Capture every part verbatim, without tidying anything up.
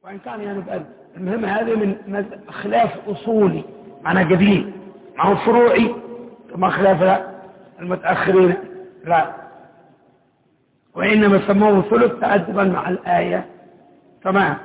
وإن كان يعني بقى المهم هذه من خلاف أصولي معنى قديم، ما هو فروعي كما خلاف المتأخرين لا، وإنما سموه ثلث تأدبا مع الآية. تمام.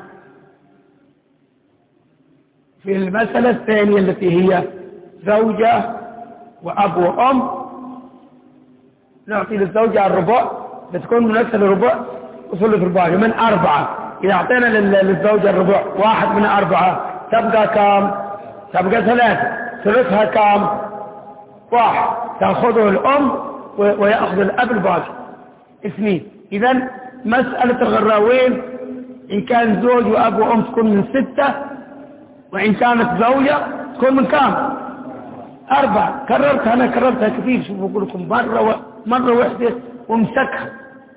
في المسألة الثانية التي هي زوجة وأب وأم، نعطي للزوجة الربع بتكون مناسبة للربع وثلث الباقي من أربعة. إذا أعطينا للزوجة الربع واحد من أربعة تبقى كام؟ تبقى ثلاثة. ثلثها كام؟ واحد. تأخذه الأم ويأخذ الأب الباقي اثنين. إذن مسألة الغراوين إن كان زوج وأب وأم تكون من ستة، وإن كانت زوجة تكون من كام؟ أربعة. كررتها أنا كررتها كثير، شوفوا أقول لكم مرة و... مرة واحدة ومسكها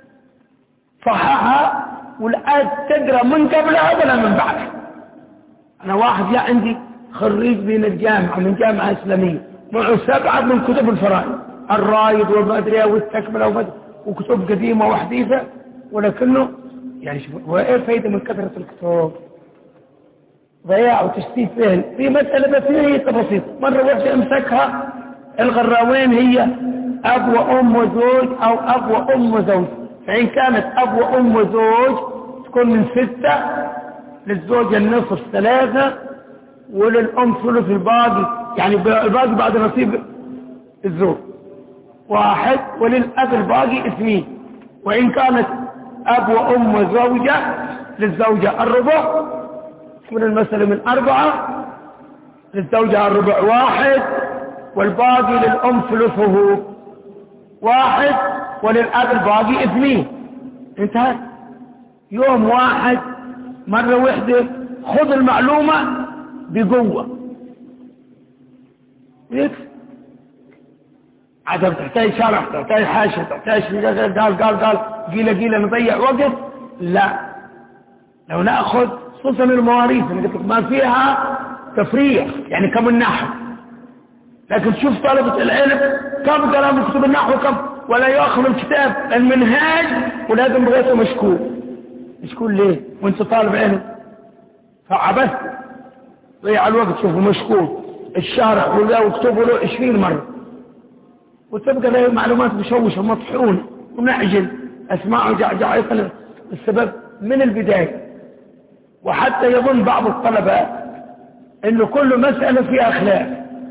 صححها والآن تقرأ من قبلها ولا من بعدها. أنا واحد جاء عندي خريج من الجامعة من جامعة إسلامية معه سبعة من كتب الفرائض الرايد وما أدري والتكملة وكتب قديمة وحديثة، ولكنه يعني شوف وإيه الفايدة من كثرة الكتب؟ ضياع وتشتيت ذهن في مسألة بس هي تبسيط. مرة واحدة امسكها. الغراوين هي أب وأم وزوج أو أب وأم وزوج. فإن كانت أب وأم وزوج تكون من ستة، للزوج النصف ثلاثة وللأم ثلث الباقي، يعني الباقي بعد نصيب الزوج واحد، وللأب الباقي اثنين. وإن كانت أب وأم وزوجة للزوجة الربع من المسألة من أربعة، للزوجة الربع واحد، والباقي للأم ثلثه واحد، وللأب الباقي اثنين. انتهت. يوم واحد مرة واحدة خذ المعلومة بقوة يكفي. عدم تحتاج شرح، تحتاج حاشة، تحتاج قال قال قال قيلة قيلة نضيع وقت. لا، لو نأخذ خصوصا المواريث اللي قلت لك ما فيها تفريع يعني كم النحو، لكن تشوف طلبة العلم كم قرأ من كتب النحو كم، ولا يأخذ الكتاب المنهاج ولازم بغيته مشكول. مشكول ليه وانت طالب علم؟ فعبثت ضيع الوقت. شوفوا مشكول الشارع وكتبه له عشرين مرة، وتبقى له معلومات مشوشة مطحونة ونعجل أسماء وجعجع. يطلع السبب من البداية. وحتى يظن بعض الطلبة انه كل مسألة فيها خلاف.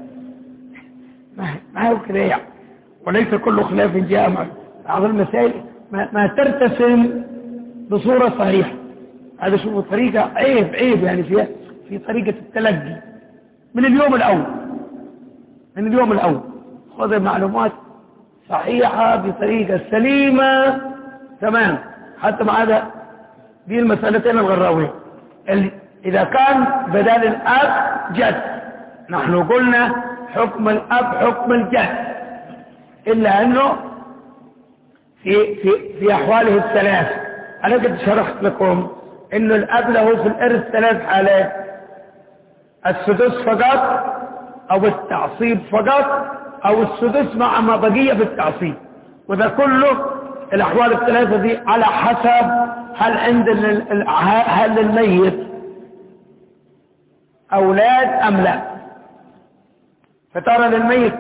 ما هو كده يعني، وليس كل خلاف جاء. بعض المسائل ما, ما ترتسم بصورة صحيحة. هذا شوفوا طريقة عيب عيب يعني فيها في طريقة التلقي من اليوم الأول. من اليوم الأول خذ معلومات صحيحة بطريقة سليمة. تمام. حتى مع هذا دي المسألتين الغراوية. إذا كان بدل الأب جد، نحن قلنا حكم الأب حكم الجد، إلا أنه في, في, في أحواله الثلاث. أنا قد شرحت لكم أنه الأب له في الإرث ثلاث حالات: السدس فقط، أو التعصيب فقط، أو السدس مع ما بقية في التعصيب. وذا كله الأحوال الثلاثة دي على حسب هل عند هل الميت أولاد أم لا. فترى للميت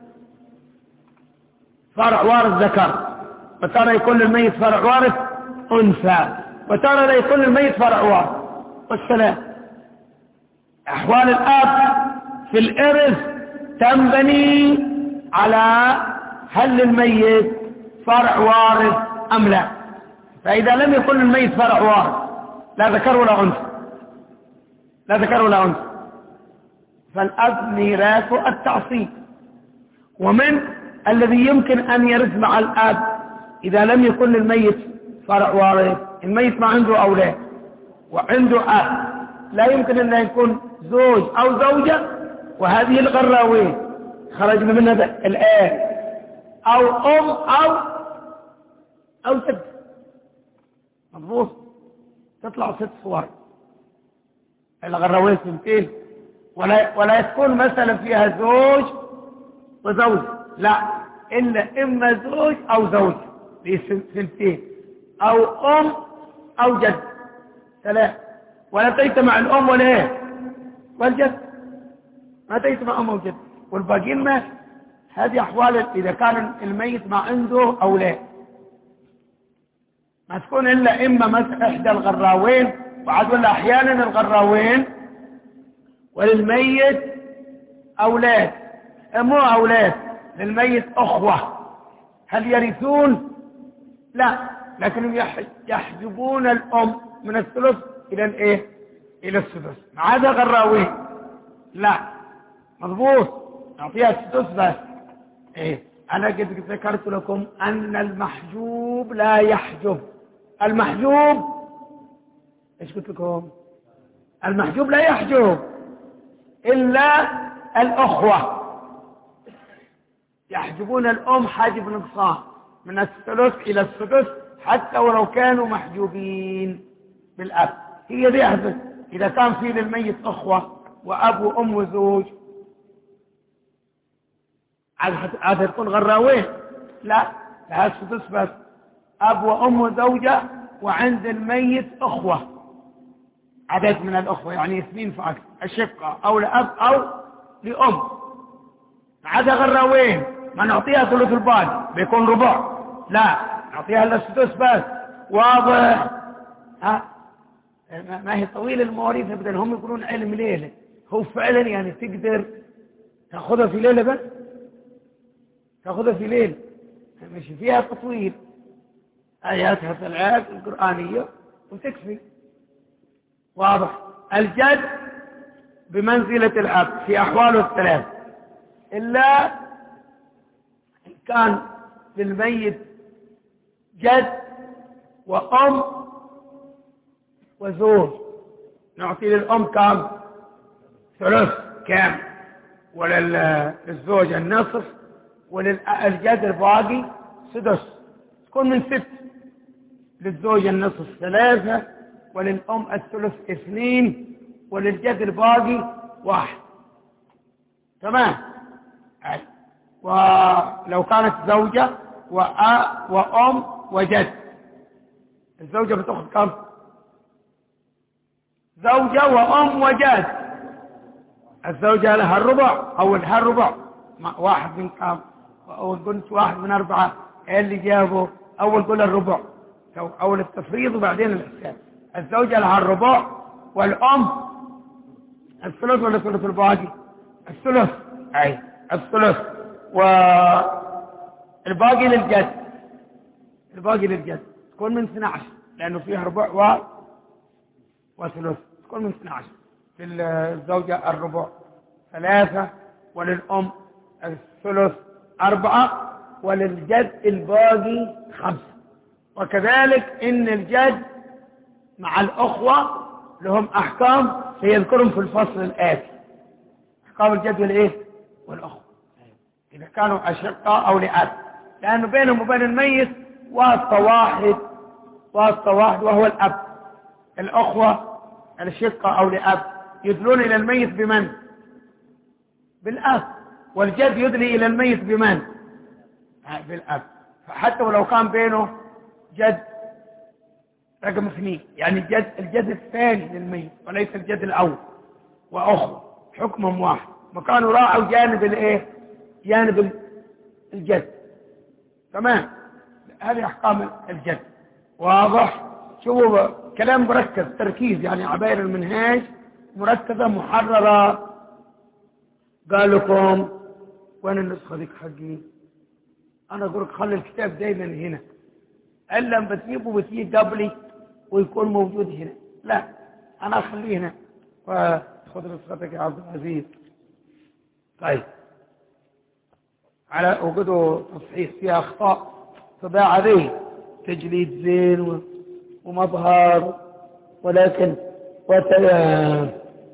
فرع وارث ذكر، وترى يكون للميت فرع وارث أنثى، وترى لا يكون للميت فرع وارث. والسلام. أحوال الآب في الإرث تنبني على هل للميت فرع وارث أم لا. فإذا لم يكن الميت فرع وارث لا ذكر ولا أنثى، لا ذكر ولا أنثى، فالأب ميراثه التعصيب. ومن الذي يمكن أن يرث مع الأب إذا لم يكن الميت فرع وارث؟ الميت ما عنده أولاد وعنده أب، لا يمكن أن يكون زوج أو زوجة، وهذه الغراوين خرجنا منها الآن، أو أم أو أو ست. مضبوط. تطلع ست صور الغراوين سنتين، ولا ولا تكون مثلا فيها زوج وزوج، لا، إلا إما زوج أو زوج في سنتين، أو أم أو جد ثلاث. ولا تجتمع الأم ولا إيه والجد، ما تجتمع أم وجد، والباقيين ما. هذه أحوال إذا كان الميت ما عنده أولاد، ما تكون إلا إما مثل إحدى الغراوين، وعاد ولا أحيانا الغراوين وللميت أولاد، مو أولاد للميت أخوة. هل يرثون؟ لا، لكنهم يحجبون الأم من الثلث إلى الإيه؟ إلى السدس. مع هذا غراوين لا مضبوط، نعطيها السدس بس. إيه؟ أنا قد ذكرت لكم أن المحجوب لا يحجب. المحجوب إيش قلت لكم؟ المحجوب لا يحجب إلا الأخوة، يحجبون الأم حاجب نقصان من الثلث إلى السدس حتى ولو كانوا محجوبين بالأب. هي دي أحدث. إذا كان في للميت أخوة وأب وأم وزوج، عاد تكون غراوين؟ لا، لها السدس بس. أب وأم وزوجة، وعند الميت أخوة عدد من الأخوة، يعني اثنين فأكثر، الشقة أو لأب أو لأم. عدا غراوين ما نعطيها ثلث الباقي، بيكون ربع، لا نعطيها الا السدس بس. واضح؟ ها ما هي طويل المواريث ابدا، هم يقولون علم ليله، هو فعلا يعني تقدر تاخذها في ليله بس، تاخذها في ليله مش فيها تطويل، اياتها الآيات القرآنية وتكفي. واضح؟ الجد بمنزلة الأب في أحواله الثلاث، إلا إن كان للميت جد وأم وزوج، نعطي للأم كام؟ ثلث كام، وللزوج النصف، وللجد الباقي سدس، تكون من ست. للزوج النصف ثلاثة، وللأم الثلث اثنين، وللجد الباقي واحد. تمام؟ ولو كانت زوجة وأم وجد، الزوجة بتأخذ كم؟ زوجة وأم وجد، الزوجة لها الربع أو لها الربع، واحد من كم؟ أول قلت واحد من أربعة، اللي جابوا أول قل الربع، أول التفريض وبعدين الحساب. الزوجة لها الربع، والأم الثلث ولا الثلث الباقي؟ الثلث، أي الثلث، والباقي للجد، الباقي للجد تكون من اثني عشر، لأنه فيها ربع و وثلث، تكون من اثني عشر. للزوجة الربع ثلاثة، وللأم الثلث أربعة، وللجد الباقي خمسة. وكذلك إن الجد مع الأخوة لهم أحكام سيذكرهم في الفصل الآتي، أحكام الجد والإيه؟ والأخوة، إذا كانوا أشقاء أو لأب، لأنه بينهم وبين الميت واسطة واحد، واسطة واحد وهو الأب. الأخوة الشقة أو لأب يدلون إلى الميت بمن؟ بالأب. والجد يدلي إلى الميت بمن؟ بالأب. فحتى ولو كان بينه جد رقم اثنين، يعني الجد الجد الثاني للميت وليس الجد الأول، وأخوة حكمهم واحد، مكانه راعوا جانب الايه؟ جانب الجد. تمام؟ هذه أحكام الجد. واضح؟ شوفوا كلام مركز، تركيز، يعني عبائر المنهاج مركزة محررة. قال لكم وين النسخة ذيك حقي؟ أنا أقول لك خلي الكتاب دايما هنا، إلا بتجيبه بتجيب قبلي ويكون موجود هنا، لا أنا أخليه هنا. وخذ نسختك يا عبد العزيز. طيب، على وجده تصحيح فيها أخطاء طباعة ذي، تجليد زين ومظهر، ولكن وتيام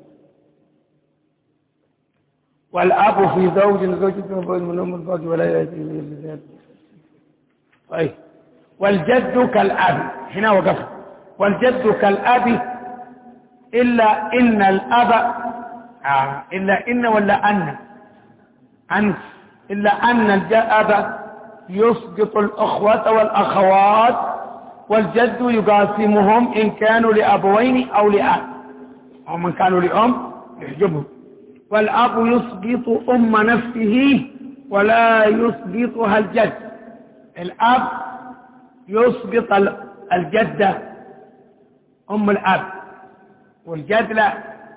والأب في زوج زوجته من أم الباقي ولا يأتي بالزيادة. طيب، والجد كالأب، هنا وقف، والجد كالأب إلا إن الأب آه. إلا إن ولا أن أن إلا أن الأب يسقط الأخوة والأخوات، والجد يقاسمهم إن كانوا لأبوين أو لأب. أو من كانوا لأم يحجبهم. والأب يسقط أم نفسه ولا يسقطها الجد. الأب يسقط الجدة أم الأب، والجد لا،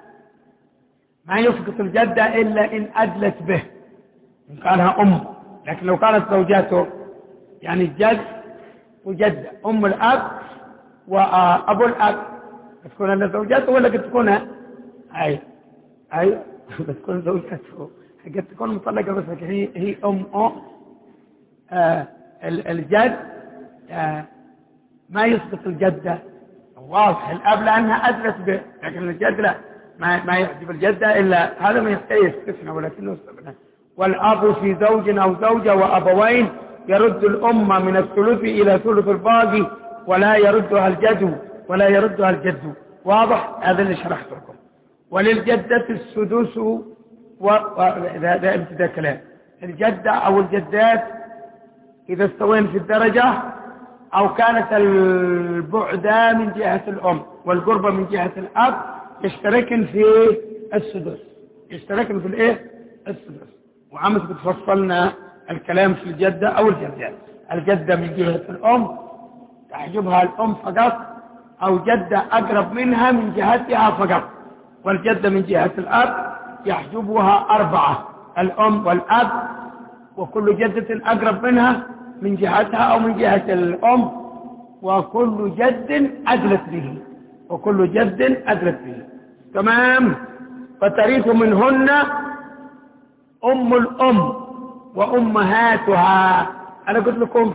ما يسقط الجدة إلا إن أدلت به إن كانها أم. لكن لو كانت زوجاته يعني الجد وجدة أم الأب وأبو الأب تكون لها زوجاته ولا قد تكونها أي أي بتكون زوجاته، قد تكون مطلقة بس هي هي أم أم آه الجد آه ما يسقط الجدة واضح. الأب لأنها أدلت به، لكن الجد لا، ما ما يحجب الجدة إلا هذا ما يحتاج استثناء ولكنه استثناء. والأب في زوج أو زوجة وأبوين يرد الأمة من الثلث إلى ثلث الباقي ولا يردها الجد ولا يردها الجد. واضح؟ هذا اللي شرحت لكم. وللجدة السدس و... هذا ابتداء كلام. الجدة أو الجدات إذا استوين في الدرجة أو كانت البعدة من جهة الأم والقربة من جهة الأب يشتركن في السدس، يشتركن في الإيه؟ السدس. وعمس بتفصلنا الكلام في الجدة أو الجدات. الجدة من جهة الأم تحجبها الأم فقط، أو جدة أقرب منها من جهتها فقط. والجدة من جهة الأب يحجبها أربعة: الأم والأب وكل جدة أقرب منها من جهتها أو من جهة الأم، وكل جد أدلت به، وكل جد أدلت به. تمام. فتريث منهن أم الأم وأمهاتها. أنا قلت لكم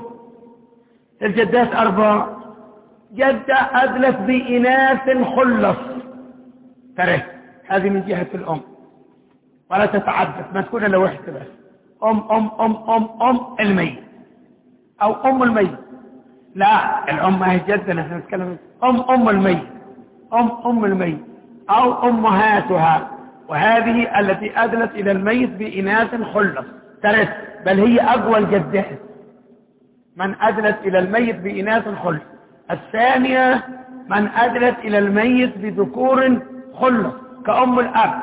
الجدات أربع: جدة أدلت بإناث خلص ترى، هذه من جهة الأم ولا تتعدد، ما تكون إلا واحدة بس. أم أم أم أم أم الميت أو أم الميت، لا الأم ما هي جدة، نحن نتكلم أم أم الميت، أم أم الميت أو أمهاتها، وهذه التي أدلت إلى الميت بإناث خلص ترث، بل هي أقوى الجدات من أدلت إلى الميت بإناث خلص. الثانية من أدلت إلى الميت بذكور خلص كأم الأب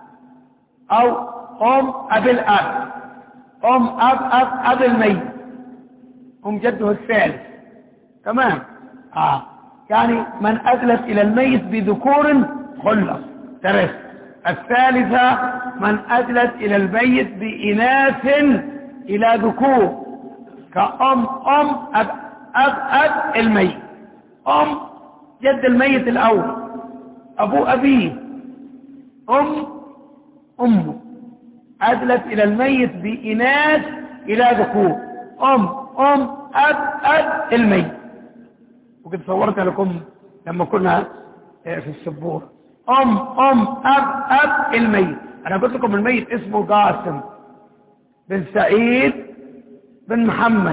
أو أم أبي الأب، أم أب أب أب الميت، أم جده الثالث. تمام. آه. يعني من أدلت إلى الميت بذكور خلص ترث. الثالثة من أدلت إلى الميت بإناث إلى ذكور كأم أم أب أب أب الميت، أم جد الميت الأول، أبو أبيه، أم أمه، أدلت إلى الميت بإناث إلى ذكور، أم أم أب أب الميت. وقد صورت لكم لما كنا في السبورة أم أم أب أب الميت. أنا قلت لكم الميت اسمه قاسم بن سعيد بن محمد،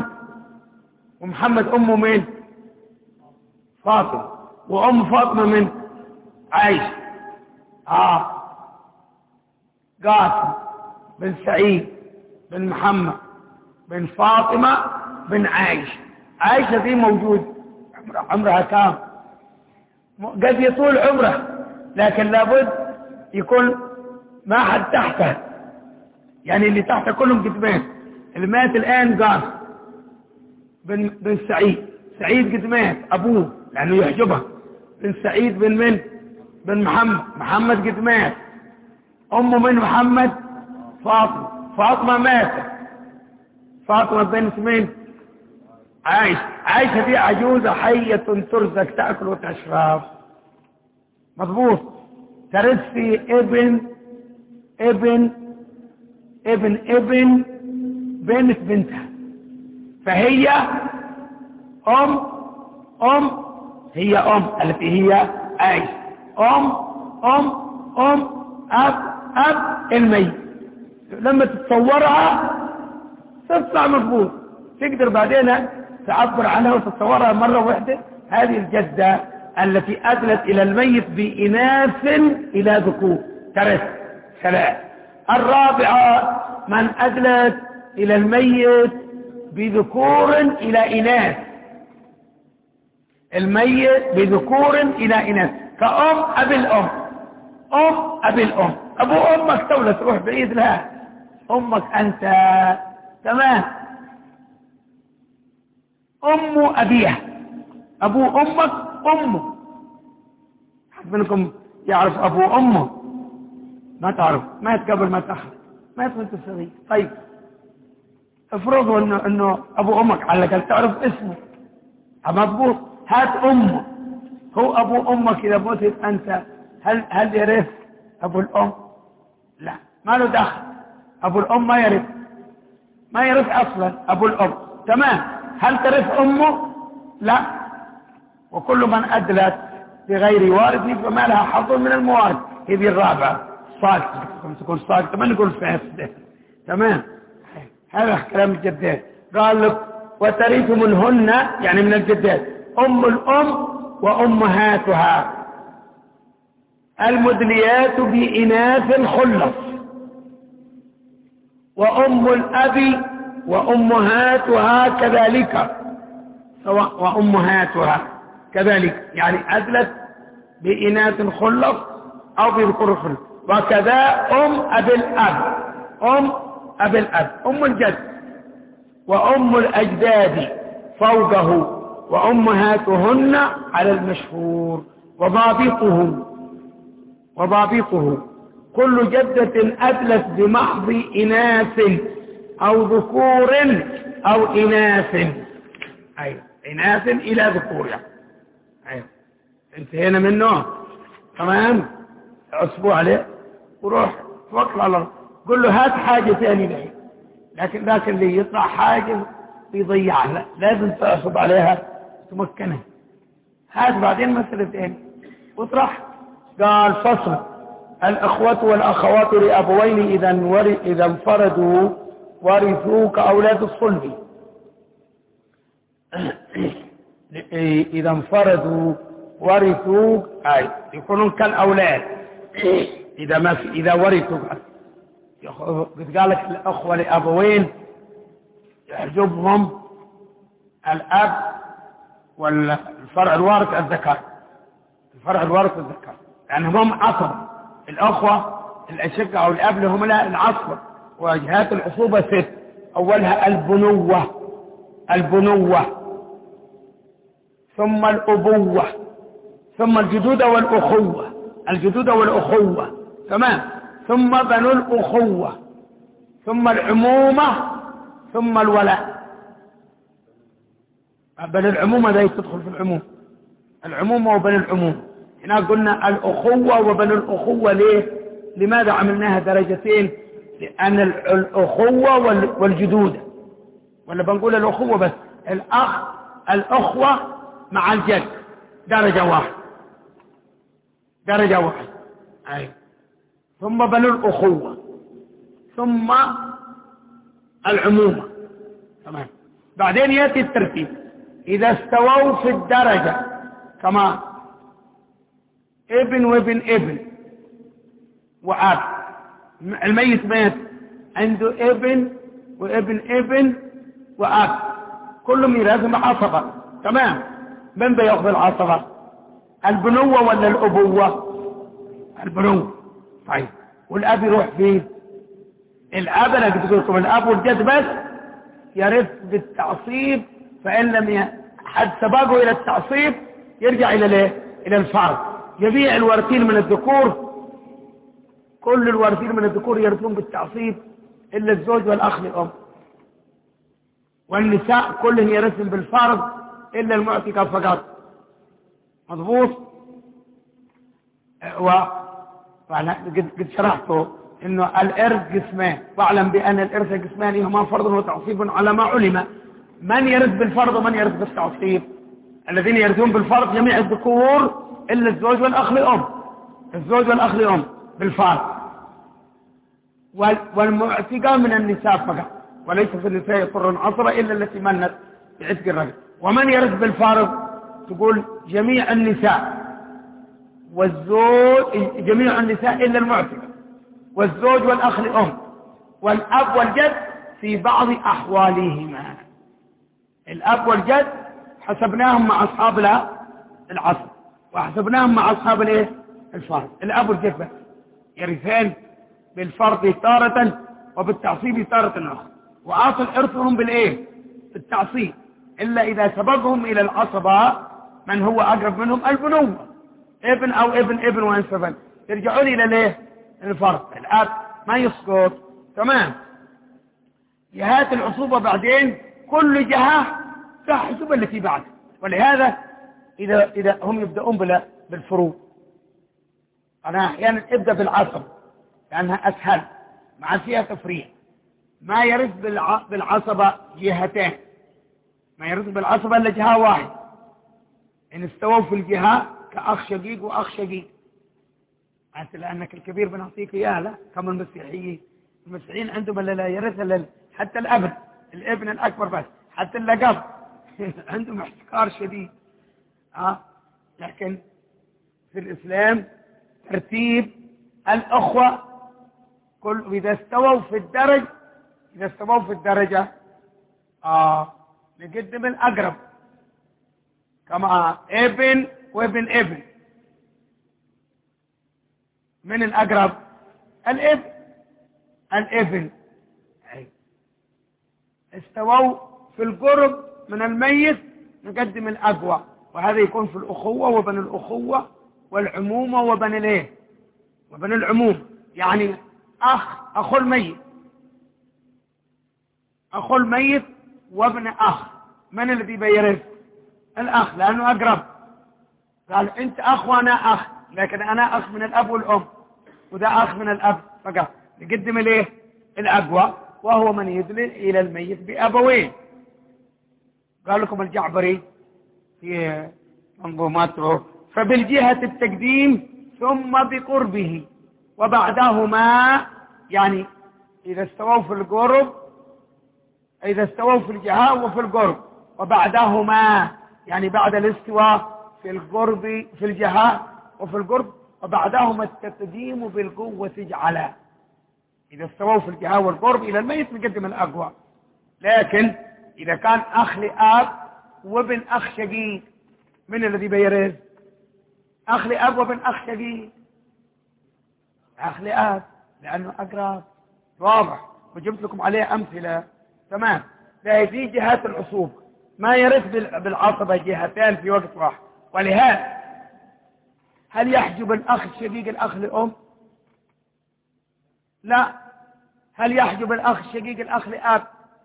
ومحمد أمه من فاطمة، وأم فاطمة من عائشة. آه قاسم بن سعيد بن محمد بن فاطمة بن عائشة. عائشة دي موجود عمرها كام؟ قد يطول عمره، لكن لابد يكون ما حد تحته، يعني اللي تحته كلهم قدمين. اللي مات الآن قاسم بن, بن سعيد، سعيد قد مات أبوه لأنه يحجبه، بن سعيد بن من بن محمد، محمد قد مات، أمه من محمد فاطمة، فاطمة ماتت، فاطمة بنت من عائشة، عائشة دي عجوزة حية ترزق تأكل وتشرب. مضبوط. ترث في ابن ابن ابن ابن بنت بنتها، فهي أم أم هي أم التي هي عائشة، أم أم أم أب أب الميت. لما تتصورها تطلع مضبوط، تقدر بعدين تعبر عنها وتتصورها مرة واحدة. هذه الجدة التي أدلت إلى الميت بإناث إلى ذكور ترث ثلاث. الرابعة من أدلت إلى الميت بذكور إلى إناث، الميت بذكور إلى إناث كأم أبي الأم، أم أبي الأم. أبو أمك تولى تروح بعيد لها، أمك أنت. تمام. أم أبيها، أبو أمك أمه. حد منكم يعرف أبو أمه؟ ما تعرف، مات قبل ما تأخر، مات وانت صغير. طيب افرضوا انه انه ابو امك على الاقل تعرف اسمه مضبوط. هات امه، هو ابو امك اذا متت انت هل هل يرث ابو الام؟ لا، ما له دخل. ابو الام ما يرث، ما يرث اصلا ابو الام. تمام. هل ترث امه؟ لا. وكل من ادلت بغير وارث فما لها حظ من الموارث. هذه الرابعه ساقطه، تكون ساقطه، ما نقول فاسده. تمام. هذا كلام الجدات. قال لك وترث منهن، يعني من الجدات، ام الام وامهاتها المدليات بإناث خلص، وام الاب وامهاتها كذلك، سواء وامهاتها كذلك، يعني ادلت بإناث خلص او بذكور خلص. وكذا ام ابي الاب، ام ابي الاب، ام الجد وام الاجداد فوقه، وامهاتهن على المشهور. وضابطه وضابطه كل جدة ادلت بمحض اناث او ذكور او اناث، ايوه اناث الى ذكور، يعني ايوه انتهينا منه. تمام. عصبوا عليه وروح توكل على الله، قل له هات حاجة ثانية لي، لكن ذاك اللي يطلع حاجة بيضيعها، لازم تعصب عليها تمكنها. هات بعدين مسألة ثانية وطرح. قال فصل الأخوة والأخوات لأبوين إذا إذا انفردوا ورثوا كأولاد الصلب. إذا انفردوا ورثوا أي يكونون كالأولاد إذا ما في إذا ورثوا. قد قال لك الأخوة لأبوين يحجبهم الأب والفرع الوارث الذكر، الفرع الوارث الذكر، يعني هم عصب. الأخوة الأشقة أو الأب لهم لا العصب، وجهات العصوبة ست. أولها البنوة، البنوة ثم الأبوة ثم الجدودة والأخوة، الجدودة والأخوة. تمام. ثم بنو الأخوة ثم العمومة ثم الولاء. بل العمومة ذي تدخل في العموم، العمومة وبن العموم. هنا قلنا الأخوة وبن الأخوة. ليه؟ لماذا عملناها درجتين؟ لأن الأخوة والجدودة، ولا بنقول الأخوة بس، الأخ الأخوة مع الجد درجة واحد، درجة واحد. أي. ثم بنو الأخوة ثم العمومة. تمام. بعدين يأتي الترتيب إذا استووا في الدرجة، كما ابن وابن ابن وأب. الميت مات عنده ابن وابن ابن وأب، كلهم يلازم عصبة. تمام. من بيأخذ العصبة؟ البنوة ولا الأبوة؟ البنوة. طيب والأب يروح فين؟ الأب أنا قلت لكم الأب والجد بس يرث بالتعصيب، فإن لم حد سبقه إلى التعصيب يرجع إلى الايه؟ إلى الفرض. جميع الوارثين من الذكور، كل الوارثين من الذكور يرثون بالتعصيب إلا الزوج والأخ للأم، والنساء كلهم يرثون بالفرض إلا المعتقة فقط. مضبوط. و قد شرحته إنه الإرث قسمان، واعلم بأن الإرث قسمان هما فرض وتعصيب على ما علم. من يرث بالفرض ومن يرث بالتعصيب؟ الذين يرثون بالفرض جميع الذكور إلا الزوج والأخ لأم، الزوج والأخ لأم بالفرض. والمعتقة من النساء فقط، وليس في النساء طر عصرة إلا التي منت بعتق الرجل. ومن يرث بالفرض تقول جميع النساء والزوج، جميع النساء إلا المعتقة، والزوج والأخ لأم، والأب والجد في بعض أحوالهما. الأب والجد حسبناهم مع أصحاب العصر، وحسبناهم مع أصحاب الايه؟ الفرض. الأب والجد بس يرثان بالفرض تارة وبالتعصيب تارة أخرى، وأصل إرثهم بالإيه؟ بالتعصيب، إلا إذا سبقهم إلى العصبة من هو أقرب منهم البنوة، ابن أو ابن ابن وإن سبق يرجعون إلى ليه؟ الفرض. الأب ما يسقط. تمام. جهات العصوبة بعدين كل جهة تحسب التي بعد، ولهذا إذا إذا هم يبدأون بالفروض، أنا أحيانا أبدأ بالعصب لأنها أسهل مع فيها تفريع. ما يرث بالعصبة جهتين، ما يرث بالعصبة إلا جهة واحد إن استووا في الجهة كأخ شقيق وأخ شقيق. أنت لأنك الكبير بنعطيك إياه، لا كما المسيحيين. المسيحيين عندهم اللي لا يرث إلا حتى الأبن، الابن الأكبر بس، حتى اللقب عندهم احتكار شديد. أه؟ لكن في الإسلام ترتيب الأخوة كل إذا استووا في الدرج، إذا استووا في الدرجة آه نقدم الأقرب، كما ابن وابن ابن. من الأقرب؟ الابن. الابن استووا في القرب من الميت نقدم الأقوى، وهذا يكون في الأخوة وبن الأخوة والعمومة وبن الايه وبن العموم. يعني أخ أخو الميت، أخو الميت وابن أخ، من الذي بيرث؟ الأخ، لأنه أقرب. قال أنت أخ وأنا أخ، لكن أنا أخ من الأب والأم وده أخ من الأب فقط، نقدم الايه الأقوى، وهو من يدل إلى الميت بأبوين. قال لكم الجعبري في منظوماته: فبالجهة التقديم ثم بقربه وبعدهما، يعني إذا استووا في القرب، إذا استووا في الجهة وفي القرب، وبعدهما يعني بعد الاستواء في القرب في الجهة وفي القرب، وبعدهما التقديم بالقوة اجعلا. إذا استووا في الجهة والقرب إلى الميت نقدم الأقوى. لكن إذا كان أخ لأب وابن أخ شقيق، من الذي بيرث؟ أخ لأب وابن أخ شقيق، أخ لأب لأنه أقرب. واضح؟ وجبت لكم عليه أمثلة. تمام. فهذه جهات العصوبة ما يرث بالعصبة جهتان في وقت واحد. ولهذا هل يحجب الأخ الشقيق الأخ لأم؟ لا. هل يحجب الأخ الشقيق الأخ لأب؟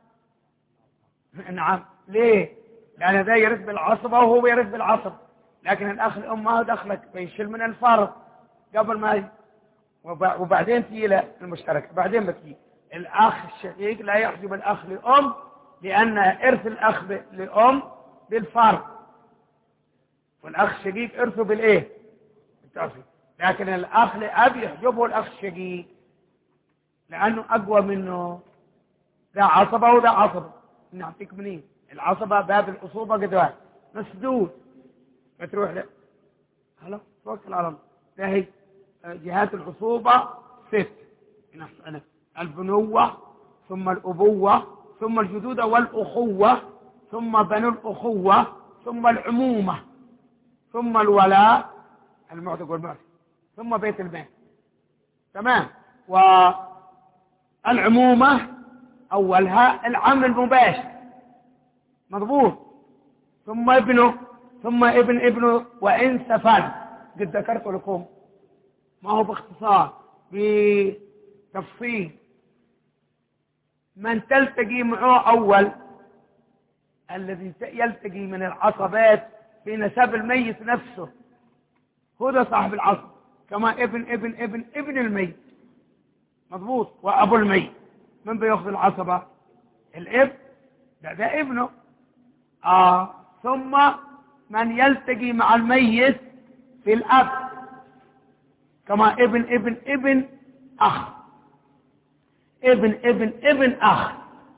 نعم. ليه؟ لأن ذا يرث بالعصبة وهو يرث بالعصب، لكن الأخ الأم ما هو دخلك، بيشيل من الفرض قبل ما ي... وبعدين تجي له المشترك، بعدين بتجي الأخ الشقيق لا يحجب الأخ لأم، لأن إرث الأخ ب... لأم بالفرض، والأخ الشقيق إرثه بالإيه؟ بالتعصيب. لكن الأخ لأب يحجبه الأخ الشقيق لأنه أقوى منه، ذا عصبة وذا عصبة. نعطيك منين؟ العصبة باب الأصوبة قدوات مسدود، فتروح له خلاص توكل على الله. فهي جهات العصوبة ست: البنوة، ثم الأبوة، ثم الجدودة والأخوة، ثم بنو الأخوة، ثم العمومة، ثم الولاء المعتق والمعتق، ثم بيت المال. تمام. والعمومة أولها العم المباشر مضبوط، ثم ابنه، ثم ابن ابنه وإن سفل. قد ذكرت لكم ما هو باختصار بتفصيل. من تلتقي معه أول الذي يلتقي من العصبات في نسب الميت نفسه هو ده صاحب العصب، كما ابن ابن ابن ابن الميت مضبوط، وأبو الميت. من بيأخذ العصبة؟ الابن، ده ده ابنه. آه. ثم من يلتقي مع الميت في الأب، كما ابن ابن ابن أخ، ابن ابن ابن أخ.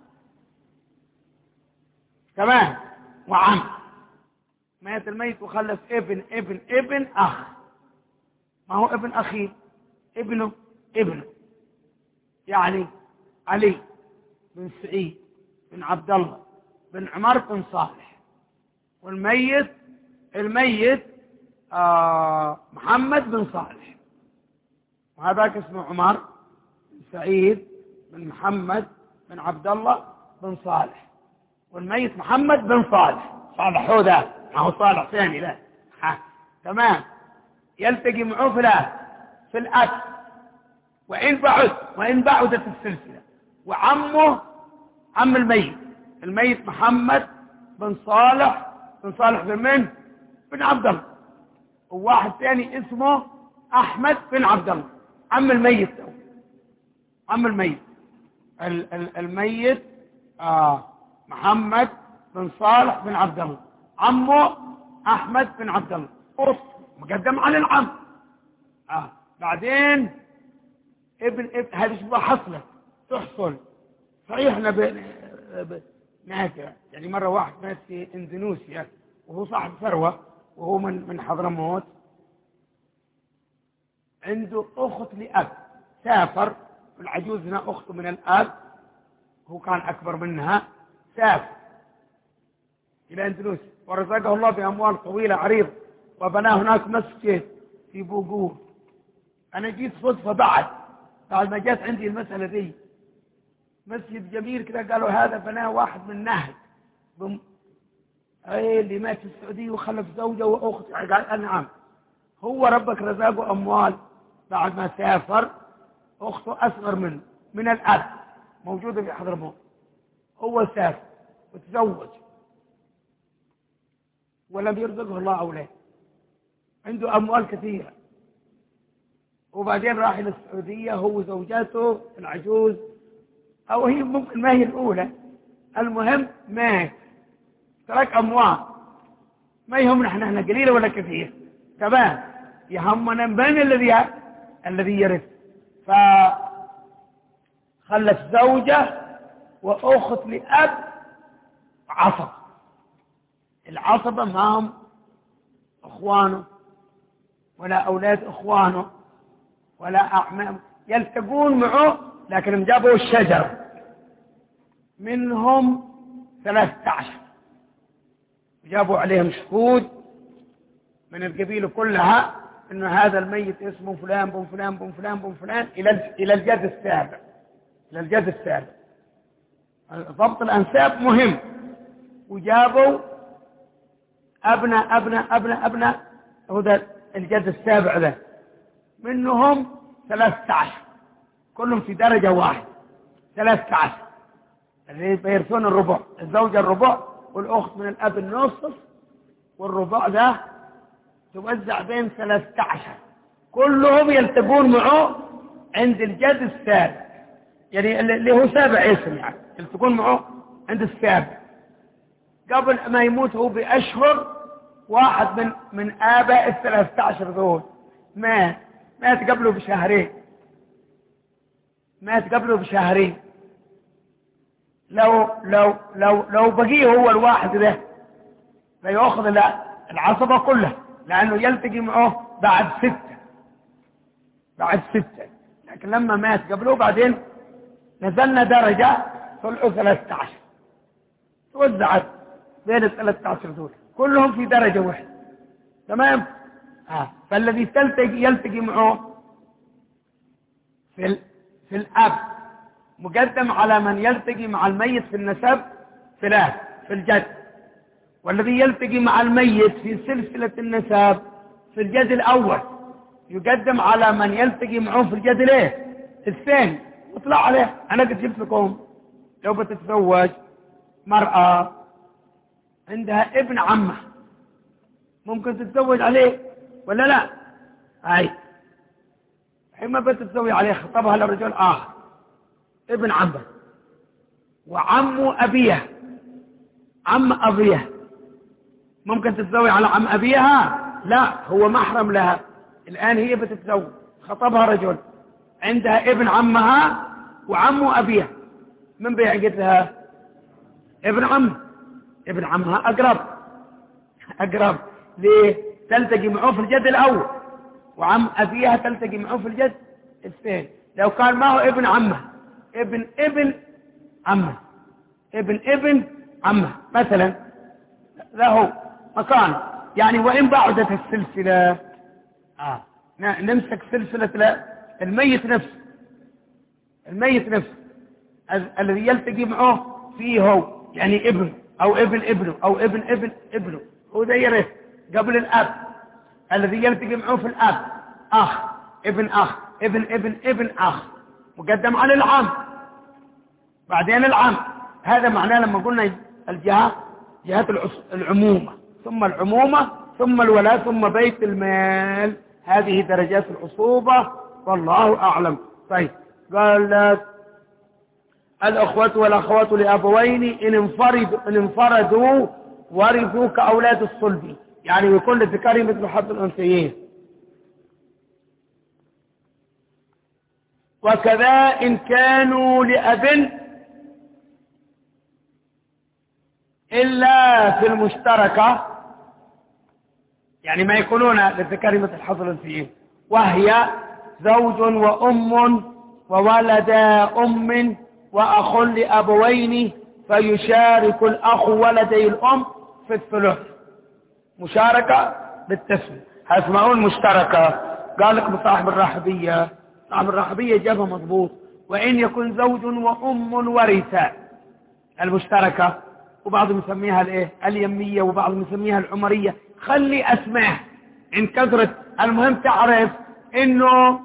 تمام. وعم، مات الميت وخلف ابن ابن ابن أخ، ما هو ابن أخيه، ابنه ابنه، يعني علي بن سعيد بن عبد الله بن عمر بن صالح. والميت الميت آه محمد بن صالح، وهذاك اسمه عمر بن سعيد بن محمد بن عبد الله بن صالح، والميت محمد بن صالح. صالح هو ذا، ما هو صالح ثاني لا. ها. تمام. يلتقي معه في الآب في الأب، وإن بعد وإن بعدت السلسلة. وعمه عم الميت، الميت محمد بن صالح بن صالح بن من؟ بن عبد الله. وواحد ثاني اسمه أحمد بن عبد الله، عم الميت ده. عم الميت الميت آه محمد بن صالح بن عبد الله، عمه أحمد بن عبد الله، أصل مقدم على العم. آه. بعدين ابن ابن هذه شبه حصلة تحصل. صحيح احنا نافع، يعني مرة واحد مات في اندونيسيا وهو صاحب ثروة، وهو من من حضرموت، عنده أخت لأب، سافر. العجوز هنا أخته من الأب، هو كان أكبر منها، سافر إلى اندونيسيا ورزقه الله بأموال طويلة عريضة، وبنى هناك مسجد في بوغور. أنا جيت صدفة بعد بعد ما جات عندي المسألة دي، مسجد جميل كذا، قالوا هذا بناه واحد من نهد بم... أي اللي مات في السعودية وخلف زوجة وأخت. قال نعم، هو ربك رزقه أموال بعد ما سافر. أخته أصغر منه من الأب، موجودة في حضرموت. هو سافر وتزوج ولم يرزقه الله أولاد، عنده أموال كثيرة. وبعدين راح إلى السعودية هو وزوجته العجوز، أو هي ممكن ما هي الأولى، المهم مات ترك أموال. ما يهمنا احنا احنا قليلة ولا كثير، تمام، يهمنا من الذي الذي يرث. فخلف زوجة وأخت لأب عصب. العصبة ما هم أخوانه ولا أولاد أخوانه ولا أعمام، يلتقون معه، لكن جابوا الشجر منهم ثلاثة عشر، جابوا عليهم شهود من القبيلة كلها إنه هذا الميت اسمه فلان بن فلان بن فلان بن فلان إلى إلى الجد السابع، إلى الجد السابع. ضبط الأنساب مهم. وجابوا أبناء أبناء أبناء أبناء هذا الجد السابع ذا، منهم ثلاثة عشر، كلهم في درجة واحدة، ثلاثة عشر اللي بيرثون الربع، الزوجة الربع والأخت من الأب النصف، والربع ذا توزع بين ثلاثة عشر، كلهم يلتقون معه عند الجد السابع، يعني اللي هو سابع اسم، يعني يلتقون معه عند السابع. قبل ما يموت هو بأشهر، واحد من من آباء الثلاثة عشر ذول مات مات قبله بشهرين مات قبله بشهرين لو لو لو لو بقيه هو الواحد ده فيأخذ العصبة كلها، لأنه يلتقي معه بعد ستة بعد ستة لكن لما مات قبله بعدين نزلنا درجة، طلعوا ثلاثة عشر، توزعت بين الثلاثة عشر دول كلهم في درجة واحدة، تمام. آه. فالذي تلتقي يلتقي معه في ال... في الأب مقدم على من يلتقي مع الميت في النسب في الأب في الجد، والذي يلتقي مع الميت في سلسلة النسب في الجد الأول يقدم على من يلتقي معه في الجد الايه الثاني. اطلع عليه. أنا قد جبت لكم لو بتتزوج مرأة عندها ابن عمه، ممكن تتزوج عليه ولا لا؟ هاي حين بتتزوج عليه خطبها لرجل آخر ابن عمه، وعم أبيه عم أبيه، ممكن تتزوج على عم أبيها؟ لا، هو محرم لها. الآن هي بتتزوج، خطبها رجل عندها ابن عمها وعم أبيها، من بيعقد لها؟ ابن عم ابن عمها أقرب أقرب ليه؟ تلتقي معه في الجد الأول، وعم أبيها تلتقي معه في الجد الثاني. لو كان ما هو ابن عمه، ابن ابن عمه ابن ابن عمه مثلا، له مكان يعني وإن بعدت السلسلة آه. نمسك سلسلة لا الميت نفسه، الميت نفسه الذي يلتقي معه فيه هو، يعني ابنه أو ابن ابنه أو ابن ابن ابنه، هو ده يرث قبل الأب. الذي يلتقي معه في الأب أخ ابن أخ ابن ابن ابن أخ، مقدم على العم بعدين العم. هذا معناه لما قلنا الجهة جهة العمومة ثم العمومة ثم الولاء ثم بيت المال. هذه درجات العصوبة والله أعلم. طيب قال لك الأخوة والأخوات لأبوين إن انفردوا, إن انفردوا ورثوا كأولاد الصلب، يعني يكون للذكر مثل حظ الأنثيين. وكذا إن كانوا لأب إلا في المشتركة، يعني ما يكونون للذكر مثل حظ الأنثيين، وهي زوج وأم وولد أم وأخ لأبوين، فيشارك الأخ ولدي الأم في الثلث. مشاركة بالتسوية، هاسمعون مشتركة. قال لك بصاحب الراحبية، صاحب الراحبية جابها مضبوط. وإن يكون زوج وأم ورثا، المشتركة، وبعضهم يسميها الايه اليمية وبعضهم يسميها العمرية. خلي أسماء إن كثرت، المهم تعرف إنه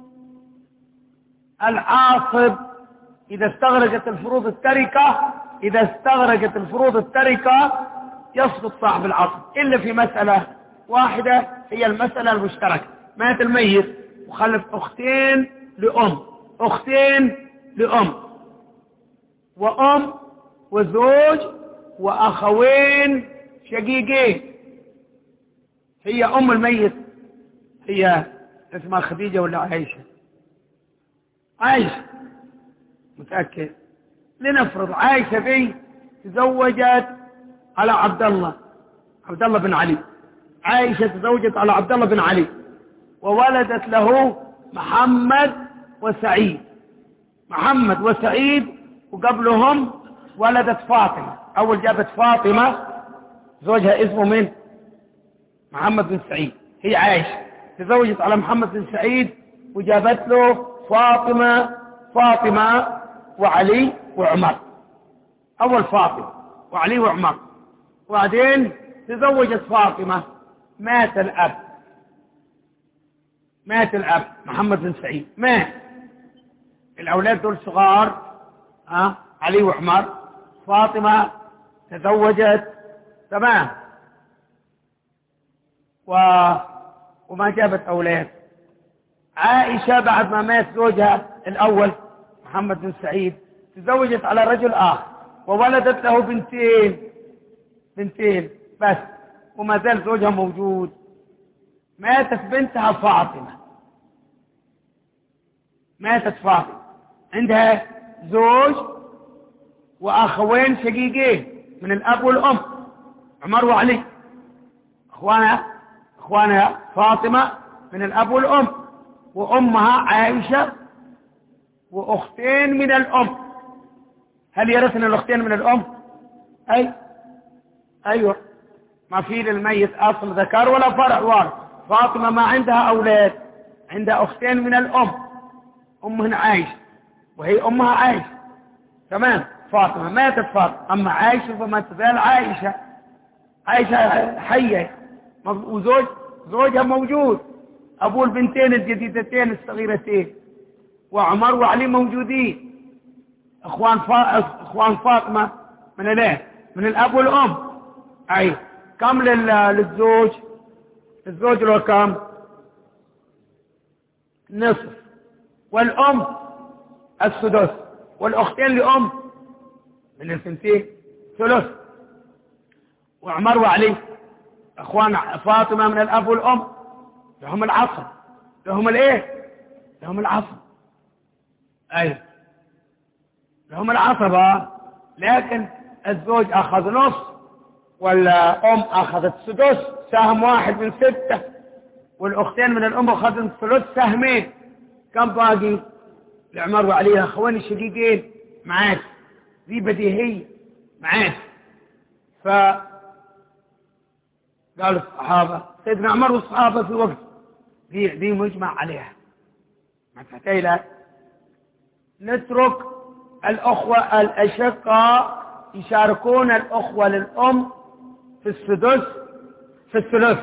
العاصب إذا استغرقت الفروض التركة إذا استغرقت الفروض التركة يسقط صاحب العصب، إلا في مسألة واحدة هي المسألة المشتركة. مات الميت وخلف أختين لأم، أختين لأم وأم وزوج وأخوين شقيقين. هي أم الميت هي اسمها خديجة ولا عائشة؟ عائشة متأكد. لنفرض عائشة ذي تزوجت على عبد الله عبد الله بن علي، عائشة تزوجت على عبد الله بن علي وولدت له محمد وسعيد، محمد وسعيد، وقبلهم ولدت فاطمة. أول جابت فاطمة زوجها اسمه من محمد بن سعيد، هي عائشة تزوجت على محمد بن سعيد وجابت له فاطمة فاطمة وعلي وعمر. أول فاطمة وعلي وعمر، وبعدين تزوجت فاطمة، مات الأب مات الأب محمد بن سعيد مات. الأولاد دول صغار، أه؟ علي وعمر. فاطمة تزوجت تمام و... وما جابت أولاد. عائشة بعد ما مات زوجها الأول محمد بن سعيد تزوجت على رجل آخر وولدت له بنتين بنتين بس، وما زال زوجها موجود. ماتت بنتها فاطمة ماتت فاطمة عندها زوج وأخوين شقيقين من الأب والأم، عمر وعلي. أخوانها أخوانها فاطمة من الأب والأم، وأمها عائشة، وأختين من الأم. هل يرثن الأختين من الأم؟ أي أيوة، ما في للميت أصل ذكر ولا فرع وارث. فاطمة ما عندها أولاد، عندها أختين من الأم، أمهن عائشة وهي أمها عائشة تمام. فاطمة ماتت فاطمة، أما عائشة فما تزال عائشة عائشة حية، وزوج زوجها موجود، أبو البنتين الجديدتين الصغيرتين، وعمر وعلي موجودين، أخوان فا... أخوان فاطمة من الايه من الأب والأم. أي كم لل... للزوج الزوج له كم؟ نصف، والأم السدس، والأختين لأم من الثنتين ثلث. وعمر وعلي أخوان فاطمة من الأب والأم لهم العصر، لهم الايه لهم العصر. أي لهم العصبة، لكن الزوج أخذ نص ولا أم أخذت سدس، سهم واحد من ستة، والأختين من الأم أخذن ثلث سهمين. كم باقي لعمر وعلي؟ أخوان الشقيقين معاك، ذي بديهية معاك. ف قال الصحابة سيدنا عمر والصحابة في وقت دي, دي مجمع عليها ما تحتاج لا نترك الأخوة الأشقاء يشاركون الأخوة للأم في السدس في الثلث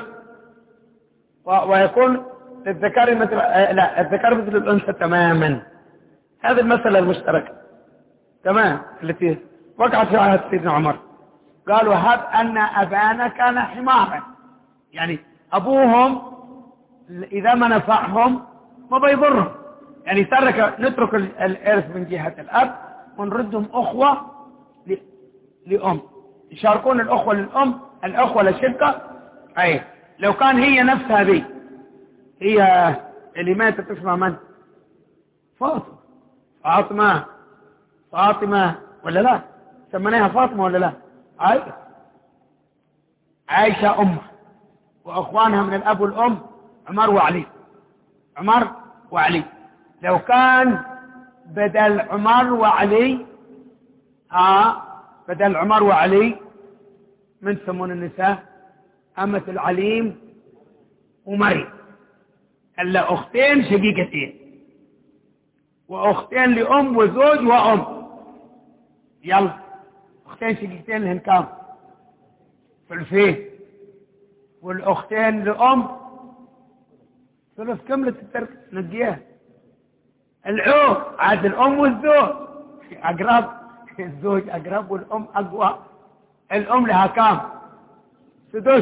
ويكون للذكر مثل لا الذكر مثل الأنثى تماما. هذه المسألة المشتركة تمام التي وقعت في عهد سيدنا عمر. قالوا هب أن أبانا كان حمارا، يعني أبوهم إذا ما نفعهم ما بيضرهم، يعني ترك نترك الإرث من جهة الأب ونردهم أخوة لأم يشاركون الأخوة للأم الأخوة للشقة. أي لو كان هي نفسها ذي هي اللي ماتت اسمها من؟ فاطمة فاطمة فاطمة ولا لا؟ سميناها فاطمة ولا لا؟ عائشة عائشة أمه وأخوانها من الأب والأم عمر وعلي عمر وعلي. لو كان بدل عمر وعلي آه بدل عمر وعلي من يسمون النساء أمة العليم ومريم، إلا أختين شقيقتين وأختين لأم وزوج وأم. يلا أختين شقيقتين لهن كام؟ ثلثين، والأختين لأم ثلث كملة الترك نجيها. العوض عاد الأم والزوج أقرب، الزوج أقرب والأم أقوى. الأم لها كام؟ سدس،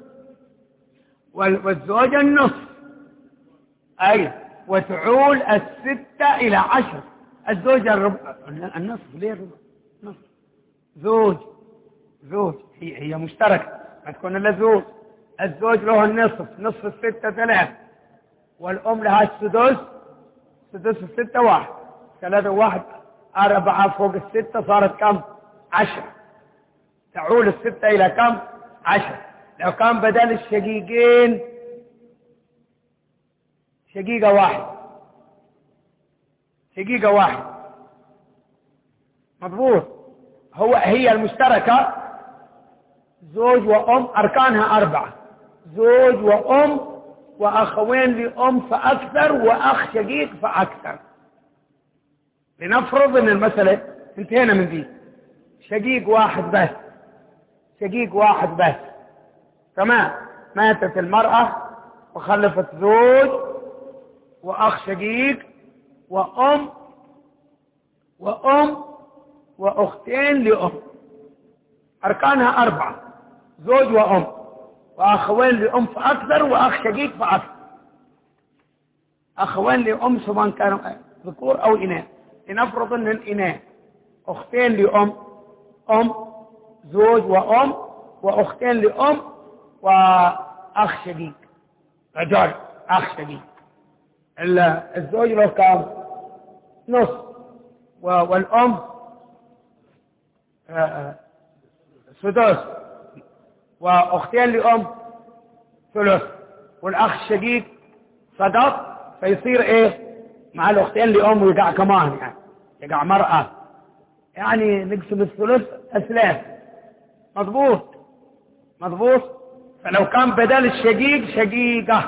والزوج النصف. أي وتعول الستة إلى عشر. الزوج الربع النصف. ليه الربع؟ نصف. زوج زوج هي هي مشتركة ما تكون إلا زوج. الزوج له النصف، نصف الستة ثلاث، والأم لها السدس، سدس الستة واحد، ثلاثة واحد أربعة فوق الستة صارت كم؟ عشرة. تعول الستة إلى كم؟ عشرة. لو كان بدل الشقيقين شقيقة واحد شقيقة واحد مضبوط. هو هي المشتركة زوج وأم أركانها أربعة، زوج وأم وأخوين لأم فأكثر وأخ شقيق فأكثر. لنفرض أن المسألة انتهينا من دي شقيق واحد بس شقيق واحد بس تمام. ماتت المرأة وخلفت زوج وأخ شقيق وأم وأم وأختين لأم أركانها أربعة، زوج وأم وأخوين لأم فأكثر وأخ شقيق فأكثر. أخوين لأم سواء كانوا ذكور أو إناث. لنفرض أن الإناث أختين لأم أم زوج وأم وأختين لأم وأخ شقيق رجال أخ شقيق. الزوج له كام؟ نص، والأم سدس، وأختين لأم ثلث، والأخ الشقيق صدق. فيصير إيه مع الأختين لأم ويقع كمان يعني يقع مرأة، يعني نقسم الثلث أثلاث. مضبوط مضبوط. فلو كان بدل الشقيق شقيقة